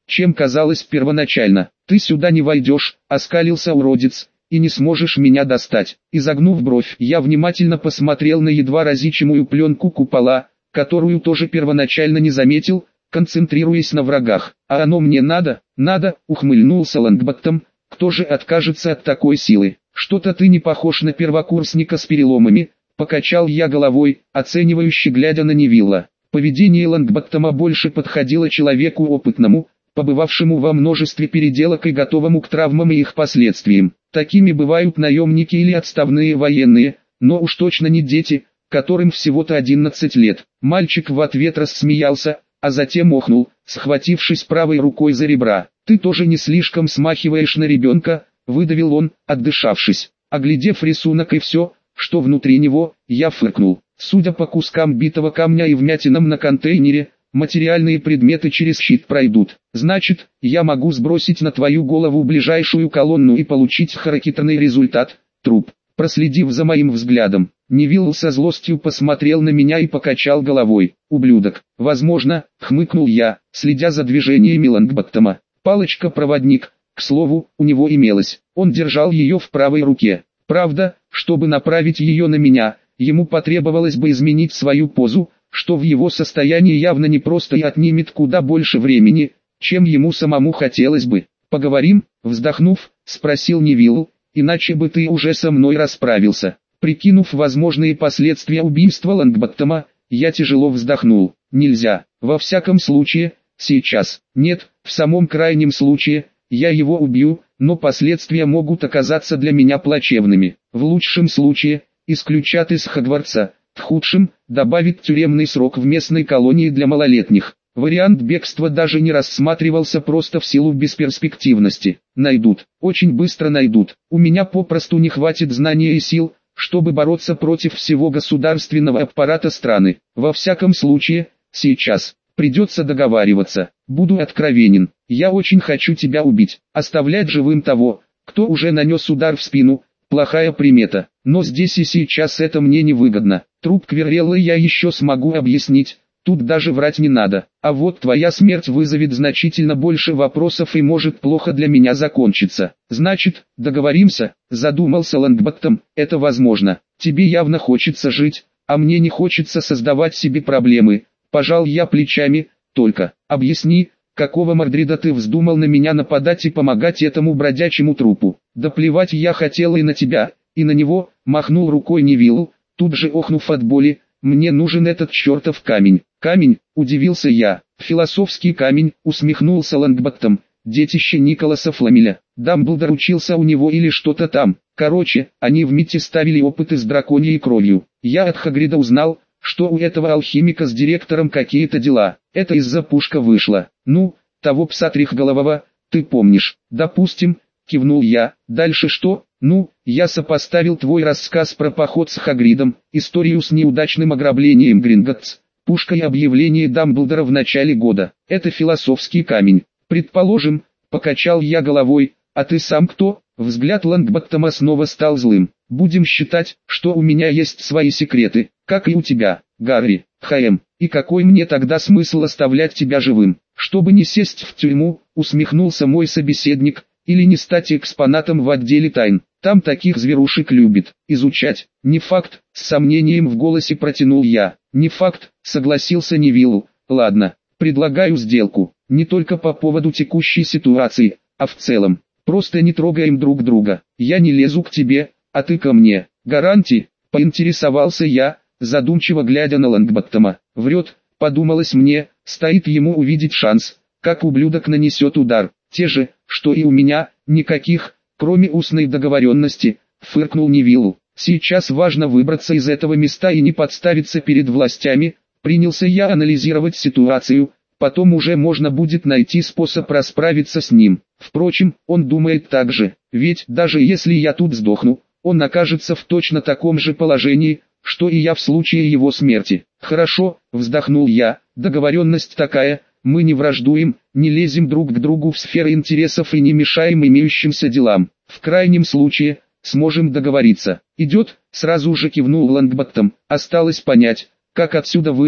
чем казалось первоначально. «Ты сюда не войдешь», — оскалился уродец, — «и не сможешь меня достать». Изогнув бровь, я внимательно посмотрел на едва различимую пленку купола, которую тоже первоначально не заметил, концентрируясь на врагах. «А оно мне надо?» «Надо», — ухмыльнулся Лонгботтом, — «кто же откажется от такой силы?» «Что-то ты не похож на первокурсника с переломами», — покачал я головой, оценивающе глядя на Невилла. Поведение Лонгботтома больше подходило человеку опытному, побывавшему во множестве переделок и готовому к травмам и их последствиям. Такими бывают наемники или отставные военные, но уж точно не дети, которым всего-то одиннадцать лет. Мальчик в ответ рассмеялся, а затем охнул, схватившись правой рукой за ребра. «Ты тоже не слишком смахиваешь на ребенка», — выдавил он, отдышавшись. Оглядев рисунок и все, что внутри него, я фыркнул. Судя по кускам битого камня и вмятинам на контейнере, материальные предметы через щит пройдут. Значит, я могу сбросить на твою голову ближайшую колонну и получить характерный результат — труп. Проследив за моим взглядом, Невилл со злостью посмотрел на меня и покачал головой. «Ублюдок». «Возможно», — хмыкнул я, следя за движениями Лонгботтома. Палочка-проводник, к слову, у него имелась. Он держал ее в правой руке. Правда, чтобы направить ее на меня, ему потребовалось бы изменить свою позу, что в его состоянии явно непросто и отнимет куда больше времени, чем ему самому хотелось бы. «Поговорим?» — вздохнув, спросил Невилл, — «иначе бы ты уже со мной расправился». Прикинув возможные последствия убийства Лонгботтома, я тяжело вздохнул. «Нельзя, во всяком случае, сейчас. Нет, в самом крайнем случае, я его убью, но последствия могут оказаться для меня плачевными. В лучшем случае, исключат из Хогвартса, в худшем, добавит тюремный срок в местной колонии для малолетних». Вариант бегства даже не рассматривался просто в силу бесперспективности. Найдут, очень быстро найдут. У меня попросту не хватит знаний и сил, чтобы бороться против всего государственного аппарата страны. Во всяком случае, сейчас. Придется договариваться. Буду откровенен. Я очень хочу тебя убить. Оставлять живым того, кто уже нанес удар в спину, плохая примета. Но здесь и сейчас это мне невыгодно. Труп Квирреллы я еще смогу объяснить. Тут даже врать не надо. А вот твоя смерть вызовет значительно больше вопросов и может плохо для меня закончиться. Значит, договоримся? Задумался Лонгботтом. Это возможно. Тебе явно хочется жить, а мне не хочется создавать себе проблемы. Пожал я плечами. Только объясни, какого мордрида ты вздумал на меня нападать и помогать этому бродячему трупу? Да плевать я хотел и на тебя, и на него. Махнул рукой Невиллу, тут же охнув от боли. Мне нужен этот чертов камень. Камень, удивился я. Философский камень, усмехнулся Лонгботтом. Детище Николаса Фламеля. Дамблдор учился у него или что-то там. Короче, они вместе ставили опыты с драконьей кровью. Я от Хагрида узнал, что у этого алхимика с директором какие-то дела. Это из-за пушка вышло. Ну, того пса трехголового, ты помнишь. Допустим, кивнул я. Дальше что? Ну, я сопоставил твой рассказ про поход с Хагридом, историю с неудачным ограблением Гринготтс, пушка и объявление Дамблдора в начале года. Это философский камень. Предположим, покачал я головой, а ты сам кто? Взгляд Лонгботтома снова стал злым. Будем считать, что у меня есть свои секреты, как и у тебя, Гарри. Хэм, и какой мне тогда смысл оставлять тебя живым? Чтобы не сесть в тюрьму, усмехнулся мой собеседник, или не стать экспонатом в отделе тайн. Там таких зверушек любят изучать. Не факт, с сомнением в голосе протянул я. Не факт, согласился Невилл. Ладно, предлагаю сделку. Не только по поводу текущей ситуации, а в целом. Просто не трогаем друг друга. Я не лезу к тебе, а ты ко мне. Гарантии? Поинтересовался я, задумчиво глядя на Лонгботтома. Врет, подумалось мне, стоит ему увидеть шанс, как ублюдок нанесет удар. Те же, что и у меня, никаких, кроме устной договоренности, фыркнул Невилл. Сейчас важно выбраться из этого места и не подставиться перед властями. Принялся я анализировать ситуацию, потом уже можно будет найти способ расправиться с ним. Впрочем, он думает так же, ведь даже если я тут сдохну, он окажется в точно таком же положении, что и я в случае его смерти. Хорошо, вздохнул я, договоренность такая. Мы не враждуем, не лезем друг к другу в сферы интересов и не мешаем имеющимся делам. В крайнем случае, сможем договориться. Идет, сразу же кивнул Лонгботтом. Осталось понять, как отсюда выйти,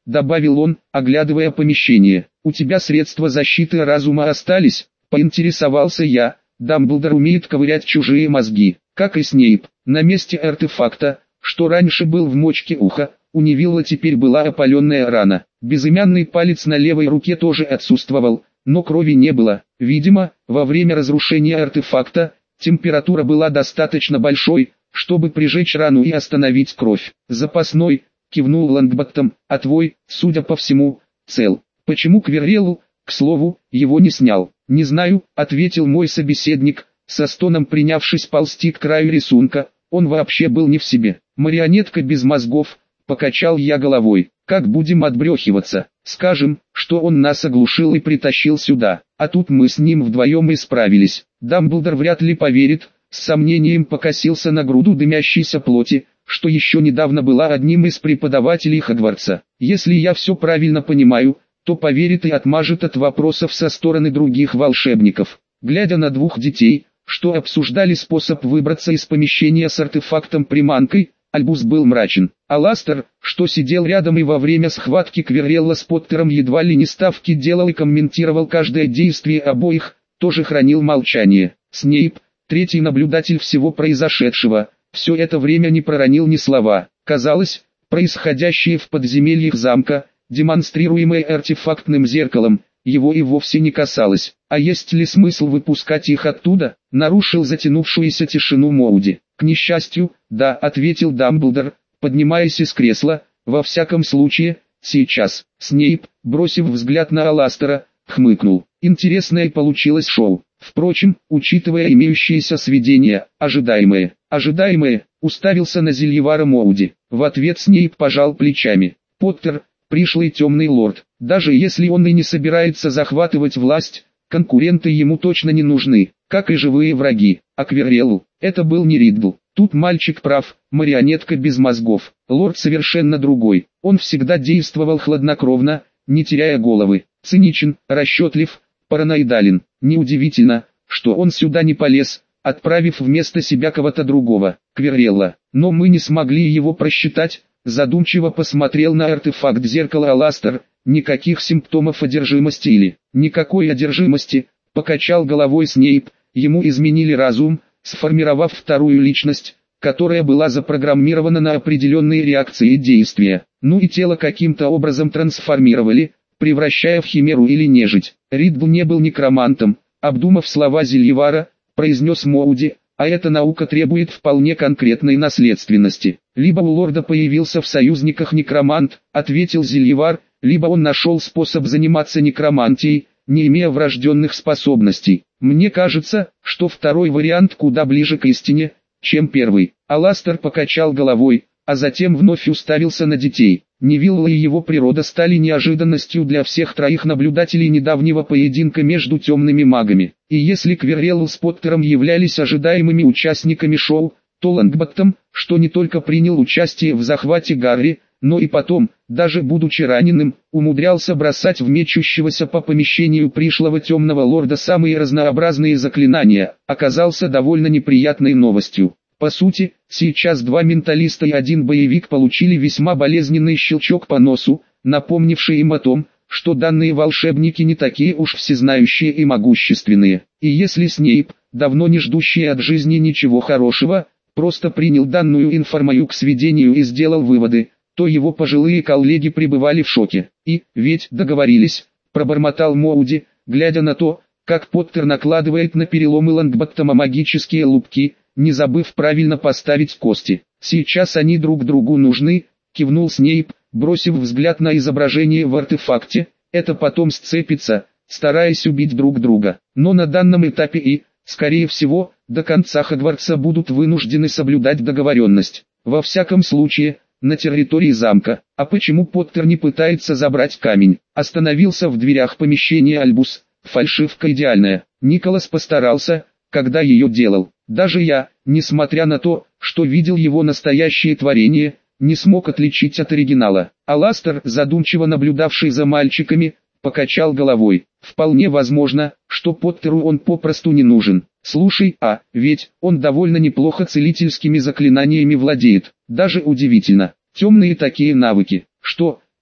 добавил он, оглядывая помещение. «У тебя средства защиты разума остались?» — поинтересовался я. «Дамблдор умеет ковырять чужие мозги, как и Снейп». На месте артефакта, что раньше был в мочке уха, у Невилла теперь была опаленная рана. Безымянный палец на левой руке тоже отсутствовал, но крови не было. Видимо, во время разрушения артефакта, температура была достаточно большой, чтобы прижечь рану и остановить кровь. «Запасной», — кивнул Лонгботтом, — «а твой, судя по всему, цел». «Почему Квиррелл, к слову, его не снял?» «Не знаю», — ответил мой собеседник, со стоном принявшись ползти к краю рисунка. «Он вообще был не в себе. Марионетка без мозгов», — покачал я головой. «Как будем отбрехиваться? Скажем, что он нас оглушил и притащил сюда, а тут мы с ним вдвоем и справились». Дамблдор вряд ли поверит, с сомнением покосился на груду дымящейся плоти, что еще недавно была одним из преподавателей Хогвартса. «Если я все правильно понимаю, то поверит и отмажет от вопросов со стороны других волшебников». Глядя на двух детей, что обсуждали способ выбраться из помещения с артефактом-приманкой, Альбус был мрачен. Аластер, что сидел рядом и во время схватки Квиррелла с Поттером едва ли не ставки делал и комментировал каждое действие обоих, тоже хранил молчание. Снейп, третий наблюдатель всего произошедшего, все это время не проронил ни слова. Казалось, происходящее в подземельях замка, демонстрируемое артефактным зеркалом, его и вовсе не касалось. «А есть ли смысл выпускать их оттуда?» — нарушил затянувшуюся тишину Моуди. «К несчастью, да», — ответил Дамблдор, поднимаясь из кресла. «Во всяком случае, сейчас». Снейп, бросив взгляд на Аластера, хмыкнул. Интересное получилось шоу. Впрочем, учитывая имеющиеся сведения, ожидаемое, ожидаемое, уставился на Зельевара Моуди. В ответ Снейп пожал плечами. «Поттер, пришлый темный лорд, даже если он и не собирается захватывать власть, конкуренты ему точно не нужны, как и живые враги. А Квирреллу, это был не Риддл. Тут мальчик прав, марионетка без мозгов. Лорд совершенно другой. Он всегда действовал хладнокровно, не теряя головы. Циничен, расчетлив, параноидален. Неудивительно, что он сюда не полез, отправив вместо себя кого-то другого, Квиррелла. Но мы не смогли его просчитать. Задумчиво посмотрел на артефакт зеркала Аластер. «Никаких симптомов одержимости или...» «Никакой одержимости», — покачал головой Снейп. «Ему изменили разум, сформировав вторую личность, которая была запрограммирована на определенные реакции и действия. Ну и тело каким-то образом трансформировали, превращая в химеру или нежить». Риддл не был некромантом, обдумав слова Зельевара, произнес Моуди, «а эта наука требует вполне конкретной наследственности. Либо у лорда появился в союзниках некромант», — ответил Зельевар, «либо он нашел способ заниматься некромантией, не имея врожденных способностей. Мне кажется, что второй вариант куда ближе к истине, чем первый». Аластер покачал головой, а затем вновь уставился на детей. Невилл и его природа стали неожиданностью для всех троих наблюдателей недавнего поединка между темными магами. И если Квиррелл с Поттером являлись ожидаемыми участниками шоу, то Лонгботтом, что не только принял участие в захвате Гарри, но и потом, даже будучи раненым, умудрялся бросать в мечущегося по помещению пришлого темного лорда самые разнообразные заклинания, оказался довольно неприятной новостью. По сути, сейчас два менталиста и один боевик получили весьма болезненный щелчок по носу, напомнивший им о том, что данные волшебники не такие уж всезнающие и могущественные. И если Снейп, давно не ждущий от жизни ничего хорошего, просто принял данную информацию к сведению и сделал выводы, то его пожилые коллеги пребывали в шоке. «И, ведь договорились», — пробормотал Моуди, глядя на то, как Поттер накладывает на переломы Лонгботтома магические лупки, не забыв правильно поставить кости. «Сейчас они друг другу нужны», — кивнул Снейп, бросив взгляд на изображение в артефакте. «Это потом сцепится, стараясь убить друг друга. Но на данном этапе и, скорее всего, до конца Хогвартса будут вынуждены соблюдать договоренность. Во всяком случае, на территории замка. А почему Поттер не пытается забрать камень?» Остановился в дверях помещения Альбус. «Фальшивка идеальная. Николас постарался, когда ее делал. Даже я, несмотря на то, что видел его настоящее творение, не смог отличить от оригинала». Аластер, задумчиво наблюдавший за мальчиками, покачал головой. «Вполне возможно, что Поттеру он попросту не нужен. Слушай, а, ведь, он довольно неплохо целительскими заклинаниями владеет. Даже удивительно. Темные такие навыки. Что,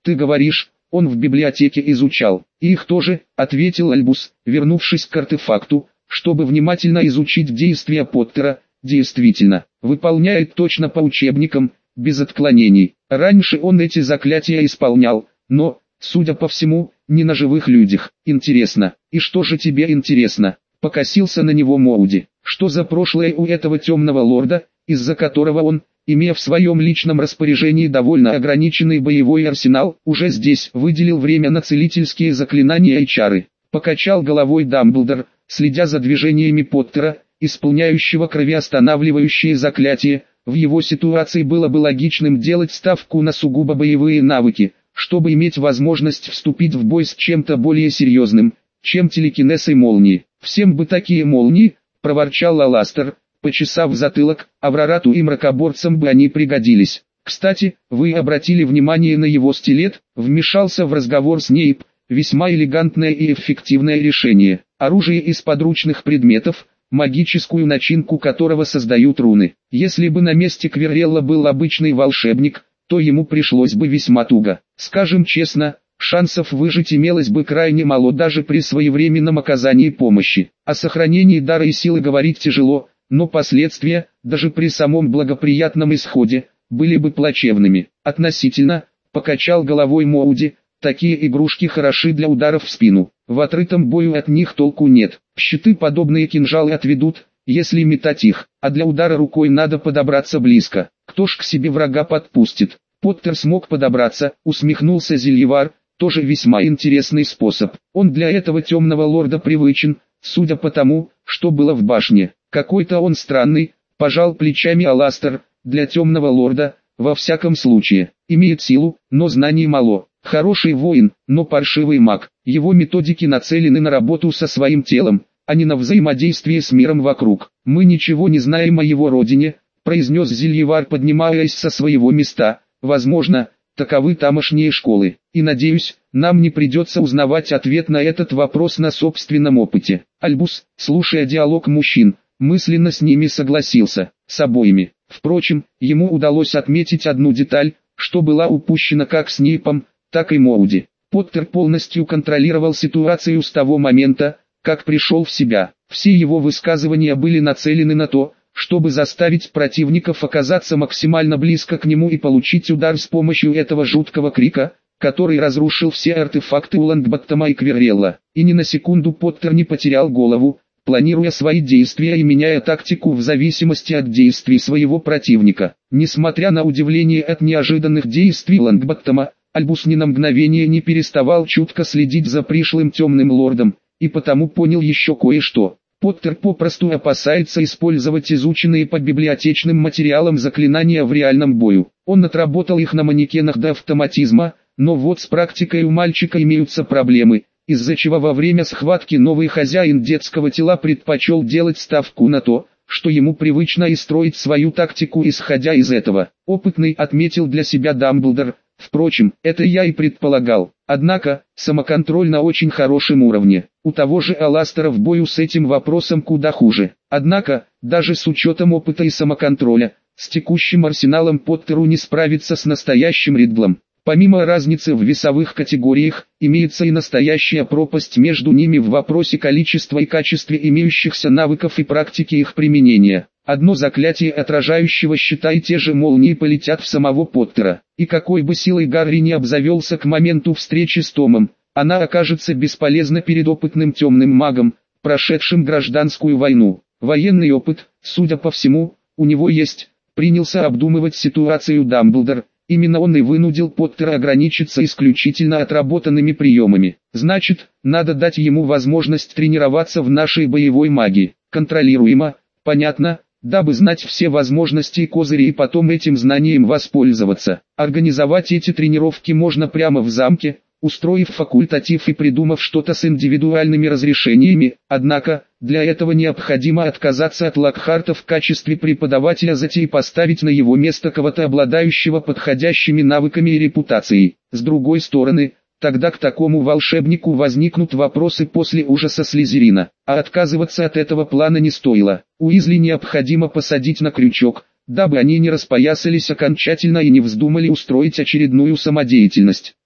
Ты говоришь, он в библиотеке изучал. И их тоже, ответил Альбус, вернувшись к артефакту, чтобы внимательно изучить действия Поттера. Действительно, выполняет точно по учебникам, без отклонений. Раньше он эти заклятия исполнял, но, судя по всему, не на живых людях. Интересно, и что же тебе интересно? Покосился на него Моуди. Что за прошлое у этого темного лорда, из-за которого он, имея в своем личном распоряжении довольно ограниченный боевой арсенал, уже здесь выделил время на целительские заклинания и чары? Покачал головой Дамблдор, следя за движениями Поттера, исполняющего кровеостанавливающие заклятия. В его ситуации было бы логичным делать ставку на сугубо боевые навыки, чтобы иметь возможность вступить в бой с чем-то более серьезным, чем телекинез и молнии. «Всем бы такие молнии», — проворчал Аластер, почесав затылок, Аврарату и мракоборцам бы они пригодились. «Кстати, вы обратили внимание на его стилет?» — вмешался в разговор Снейп. «Весьма элегантное и эффективное решение. Оружие из подручных предметов, магическую начинку которого создают руны. Если бы на месте Квиррелла был обычный волшебник, то ему пришлось бы весьма туго. Скажем честно, шансов выжить имелось бы крайне мало даже при своевременном оказании помощи. О сохранении дара и силы говорить тяжело, но последствия, даже при самом благоприятном исходе, были бы плачевными. Относительно, покачал головой Моуди, такие игрушки хороши для ударов в спину. В открытом бою от них толку нет. Щиты подобные кинжалы отведут, если метать их, а для удара рукой надо подобраться близко. Кто ж к себе врага подпустит? Поттер смог подобраться, усмехнулся Зельевар, тоже весьма интересный способ. Он для этого темного лорда привычен, судя по тому, что было в башне. Какой-то он странный, пожал плечами Аластер, для темного лорда, во всяком случае, имеет силу, но знаний мало. Хороший воин, но паршивый маг. Его методики нацелены на работу со своим телом, а не на взаимодействие с миром вокруг. «Мы ничего не знаем о его родине», — произнес Зельевар, поднимаясь со своего места. «Возможно, таковы тамошние школы, и надеюсь, нам не придется узнавать ответ на этот вопрос на собственном опыте». Альбус, слушая диалог мужчин, мысленно с ними согласился, с обоими. Впрочем, ему удалось отметить одну деталь, что была упущена как Снейпом, так и Моуди. Поттер полностью контролировал ситуацию с того момента, как пришел в себя. Все его высказывания были нацелены на то, чтобы заставить противников оказаться максимально близко к нему и получить удар с помощью этого жуткого крика, который разрушил все артефакты у Лонгботтома и Квиррелла. И ни на секунду Поттер не потерял голову, планируя свои действия и меняя тактику в зависимости от действий своего противника. Несмотря на удивление от неожиданных действий Лонгботтома, Альбус ни на мгновение не переставал чутко следить за пришлым темным лордом, и потому понял еще кое-что. Поттер попросту опасается использовать изученные по библиотечным материалам заклинания в реальном бою. Он отработал их на манекенах до автоматизма, но вот с практикой у мальчика имеются проблемы, из-за чего во время схватки новый хозяин детского тела предпочел делать ставку на то, что ему привычно, и строить свою тактику исходя из этого. Опытный, отметил для себя Дамблдор. Впрочем, это я и предполагал. Однако, самоконтроль на очень хорошем уровне. У того же Аластера в бою с этим вопросом куда хуже. Однако, даже с учетом опыта и самоконтроля, с текущим арсеналом Поттеру не справиться с настоящим Риддлом. Помимо разницы в весовых категориях, имеется и настоящая пропасть между ними в вопросе количества и качестве имеющихся навыков и практики их применения. Одно заклятие отражающего щита и те же молнии полетят в самого Поттера. И какой бы силой Гарри не обзавелся к моменту встречи с Томом, она окажется бесполезна перед опытным темным магом, прошедшим гражданскую войну. Военный опыт, судя по всему, у него есть. Принялся обдумывать ситуацию Дамблдор. Именно он и вынудил Поттера ограничиться исключительно отработанными приемами. Значит, надо дать ему возможность тренироваться в нашей боевой магии. Контролируемо, понятно, дабы знать все возможности и козыри и потом этим знанием воспользоваться. Организовать эти тренировки можно прямо в замке, устроив факультатив и придумав что-то с индивидуальными разрешениями, однако, для этого необходимо отказаться от Локхарта в качестве преподавателя, затем поставить на его место кого-то, обладающего подходящими навыками и репутацией. С другой стороны, тогда к такому волшебнику возникнут вопросы после ужаса Слизерина, а отказываться от этого плана не стоило. Уизли необходимо посадить на крючок, дабы они не распоясались окончательно и не вздумали устроить очередную самодеятельность.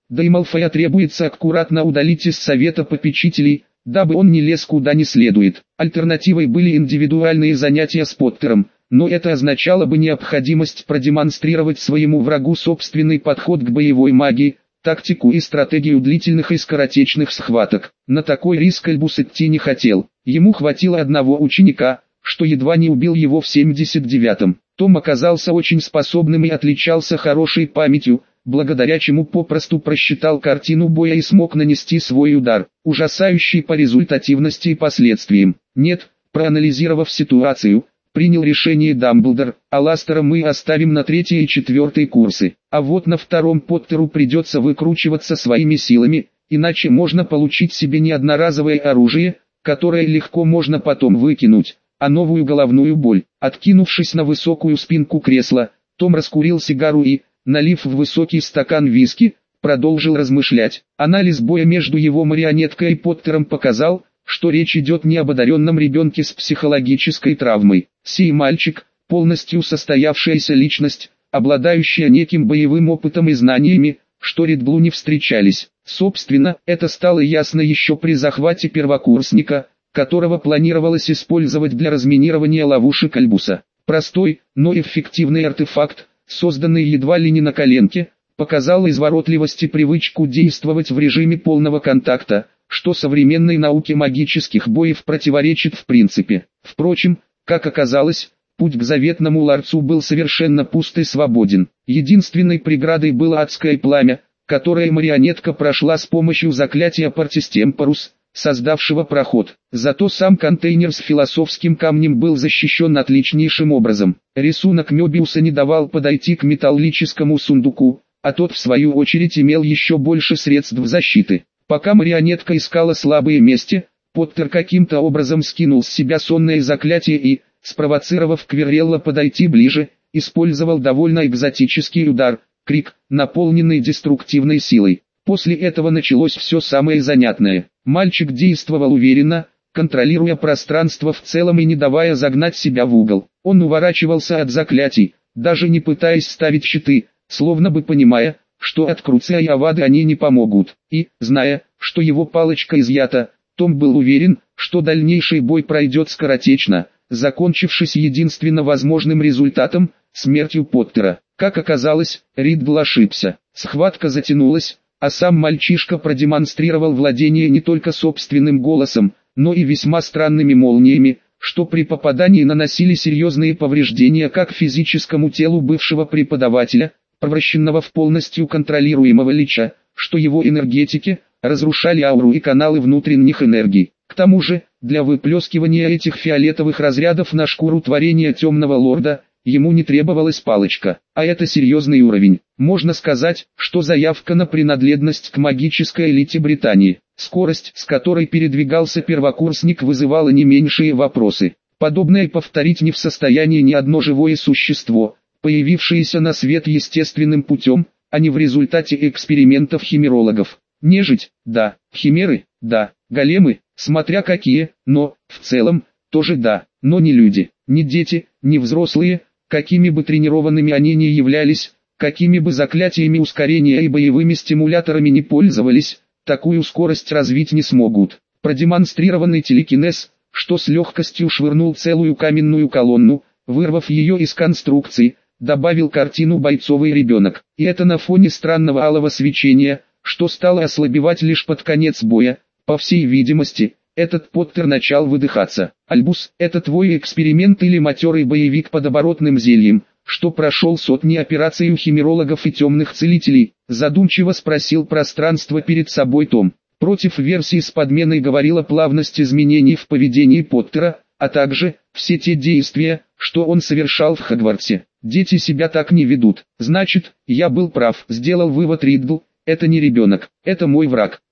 Да и Малфоя требуется аккуратно удалить из совета попечителей, дабы он не лез куда не следует. Альтернативой были индивидуальные занятия с Поттером, но это означало бы необходимость продемонстрировать своему врагу собственный подход к боевой магии, тактику и стратегию длительных и скоротечных схваток. На такой риск Альбус идти не хотел. Ему хватило одного ученика, что едва не убил его в семьдесят девятом. Том оказался очень способным и отличался хорошей памятью, благодаря чему попросту просчитал картину боя и смог нанести свой удар, ужасающий по результативности и последствиям. Нет, проанализировав ситуацию, принял решение Дамблдор, а Ластера мы оставим на третий и четвертый курсы. А вот на втором Поттеру придется выкручиваться своими силами, иначе можно получить себе не одноразовое оружие, которое легко можно потом выкинуть, а новую головную боль. Откинувшись на высокую спинку кресла, Том раскурил сигару и, налив в высокий стакан виски, продолжил размышлять. Анализ боя между его марионеткой и Поттером показал, что речь идет не об одаренном ребенке с психологической травмой. Сей мальчик, полностью состоявшаяся личность, обладающая неким боевым опытом и знаниями, что Ридлу не встречались. Собственно, это стало ясно еще при захвате первокурсника, которого планировалось использовать для разминирования ловушек Альбуса. Простой, но эффективный артефакт, созданный едва ли не на коленке, показал изворотливость и привычку действовать в режиме полного контакта, что современной науке магических боев противоречит в принципе. Впрочем, как оказалось, путь к заветному ларцу был совершенно пуст и свободен. Единственной преградой было адское пламя, которое марионетка прошла с помощью заклятия Партистемпорус, создавшего проход. Зато сам контейнер с философским камнем был защищен отличнейшим образом. Рисунок Мёбиуса не давал подойти к металлическому сундуку, а тот в свою очередь имел еще больше средств защиты. Пока марионетка искала слабые места, Поттер каким-то образом скинул с себя сонное заклятие и, спровоцировав Квиррелла подойти ближе, использовал довольно экзотический удар, крик, наполненный деструктивной силой. После этого началось все самое занятное. Мальчик действовал уверенно, контролируя пространство в целом и не давая загнать себя в угол. Он уворачивался от заклятий, даже не пытаясь ставить щиты, словно бы понимая, что от Круция и Авады они не помогут. И, зная, что его палочка изъята, Том был уверен, что дальнейший бой пройдет скоротечно, закончившись единственно возможным результатом – смертью Поттера. Как оказалось, Риддл ошибся. Схватка затянулась, а сам мальчишка продемонстрировал владение не только собственным голосом, но и весьма странными молниями, что при попадании наносили серьезные повреждения как физическому телу бывшего преподавателя, превращенного в полностью контролируемого лича, что его энергетики разрушали ауру и каналы внутренних энергий. К тому же, для выплескивания этих фиолетовых разрядов на шкуру творения Темного Лорда, ему не требовалась палочка, а это серьезный уровень. Можно сказать, что заявка на принадлежность к магической элите Британии. Скорость, с которой передвигался первокурсник, вызывала не меньшие вопросы. Подобное повторить не в состоянии ни одно живое существо, появившееся на свет естественным путем, а не в результате экспериментов химерологов. Нежить, да, химеры, да, големы, смотря какие, но, в целом, тоже да, но не люди, не дети, не взрослые, какими бы тренированными они ни являлись, какими бы заклятиями ускорения и боевыми стимуляторами не пользовались, такую скорость развить не смогут. Продемонстрированный телекинез, что с легкостью швырнул целую каменную колонну, вырвав ее из конструкции, добавил картину бойцовый ребенок. И это на фоне странного алого свечения, что стало ослабевать лишь под конец боя. По всей видимости, этот Поттер начал выдыхаться. «Альбус, это твой эксперимент или матерый боевик под оборотным зельем, что прошел сотни операций у химерологов и темных целителей?» Задумчиво спросил пространство перед собой Том. Против версии с подменой говорила плавность изменений в поведении Поттера, а также все те действия, что он совершал в Хогвартсе. Дети себя так не ведут. Значит, я был прав, сделал вывод Риддл. Это не ребенок, это мой враг.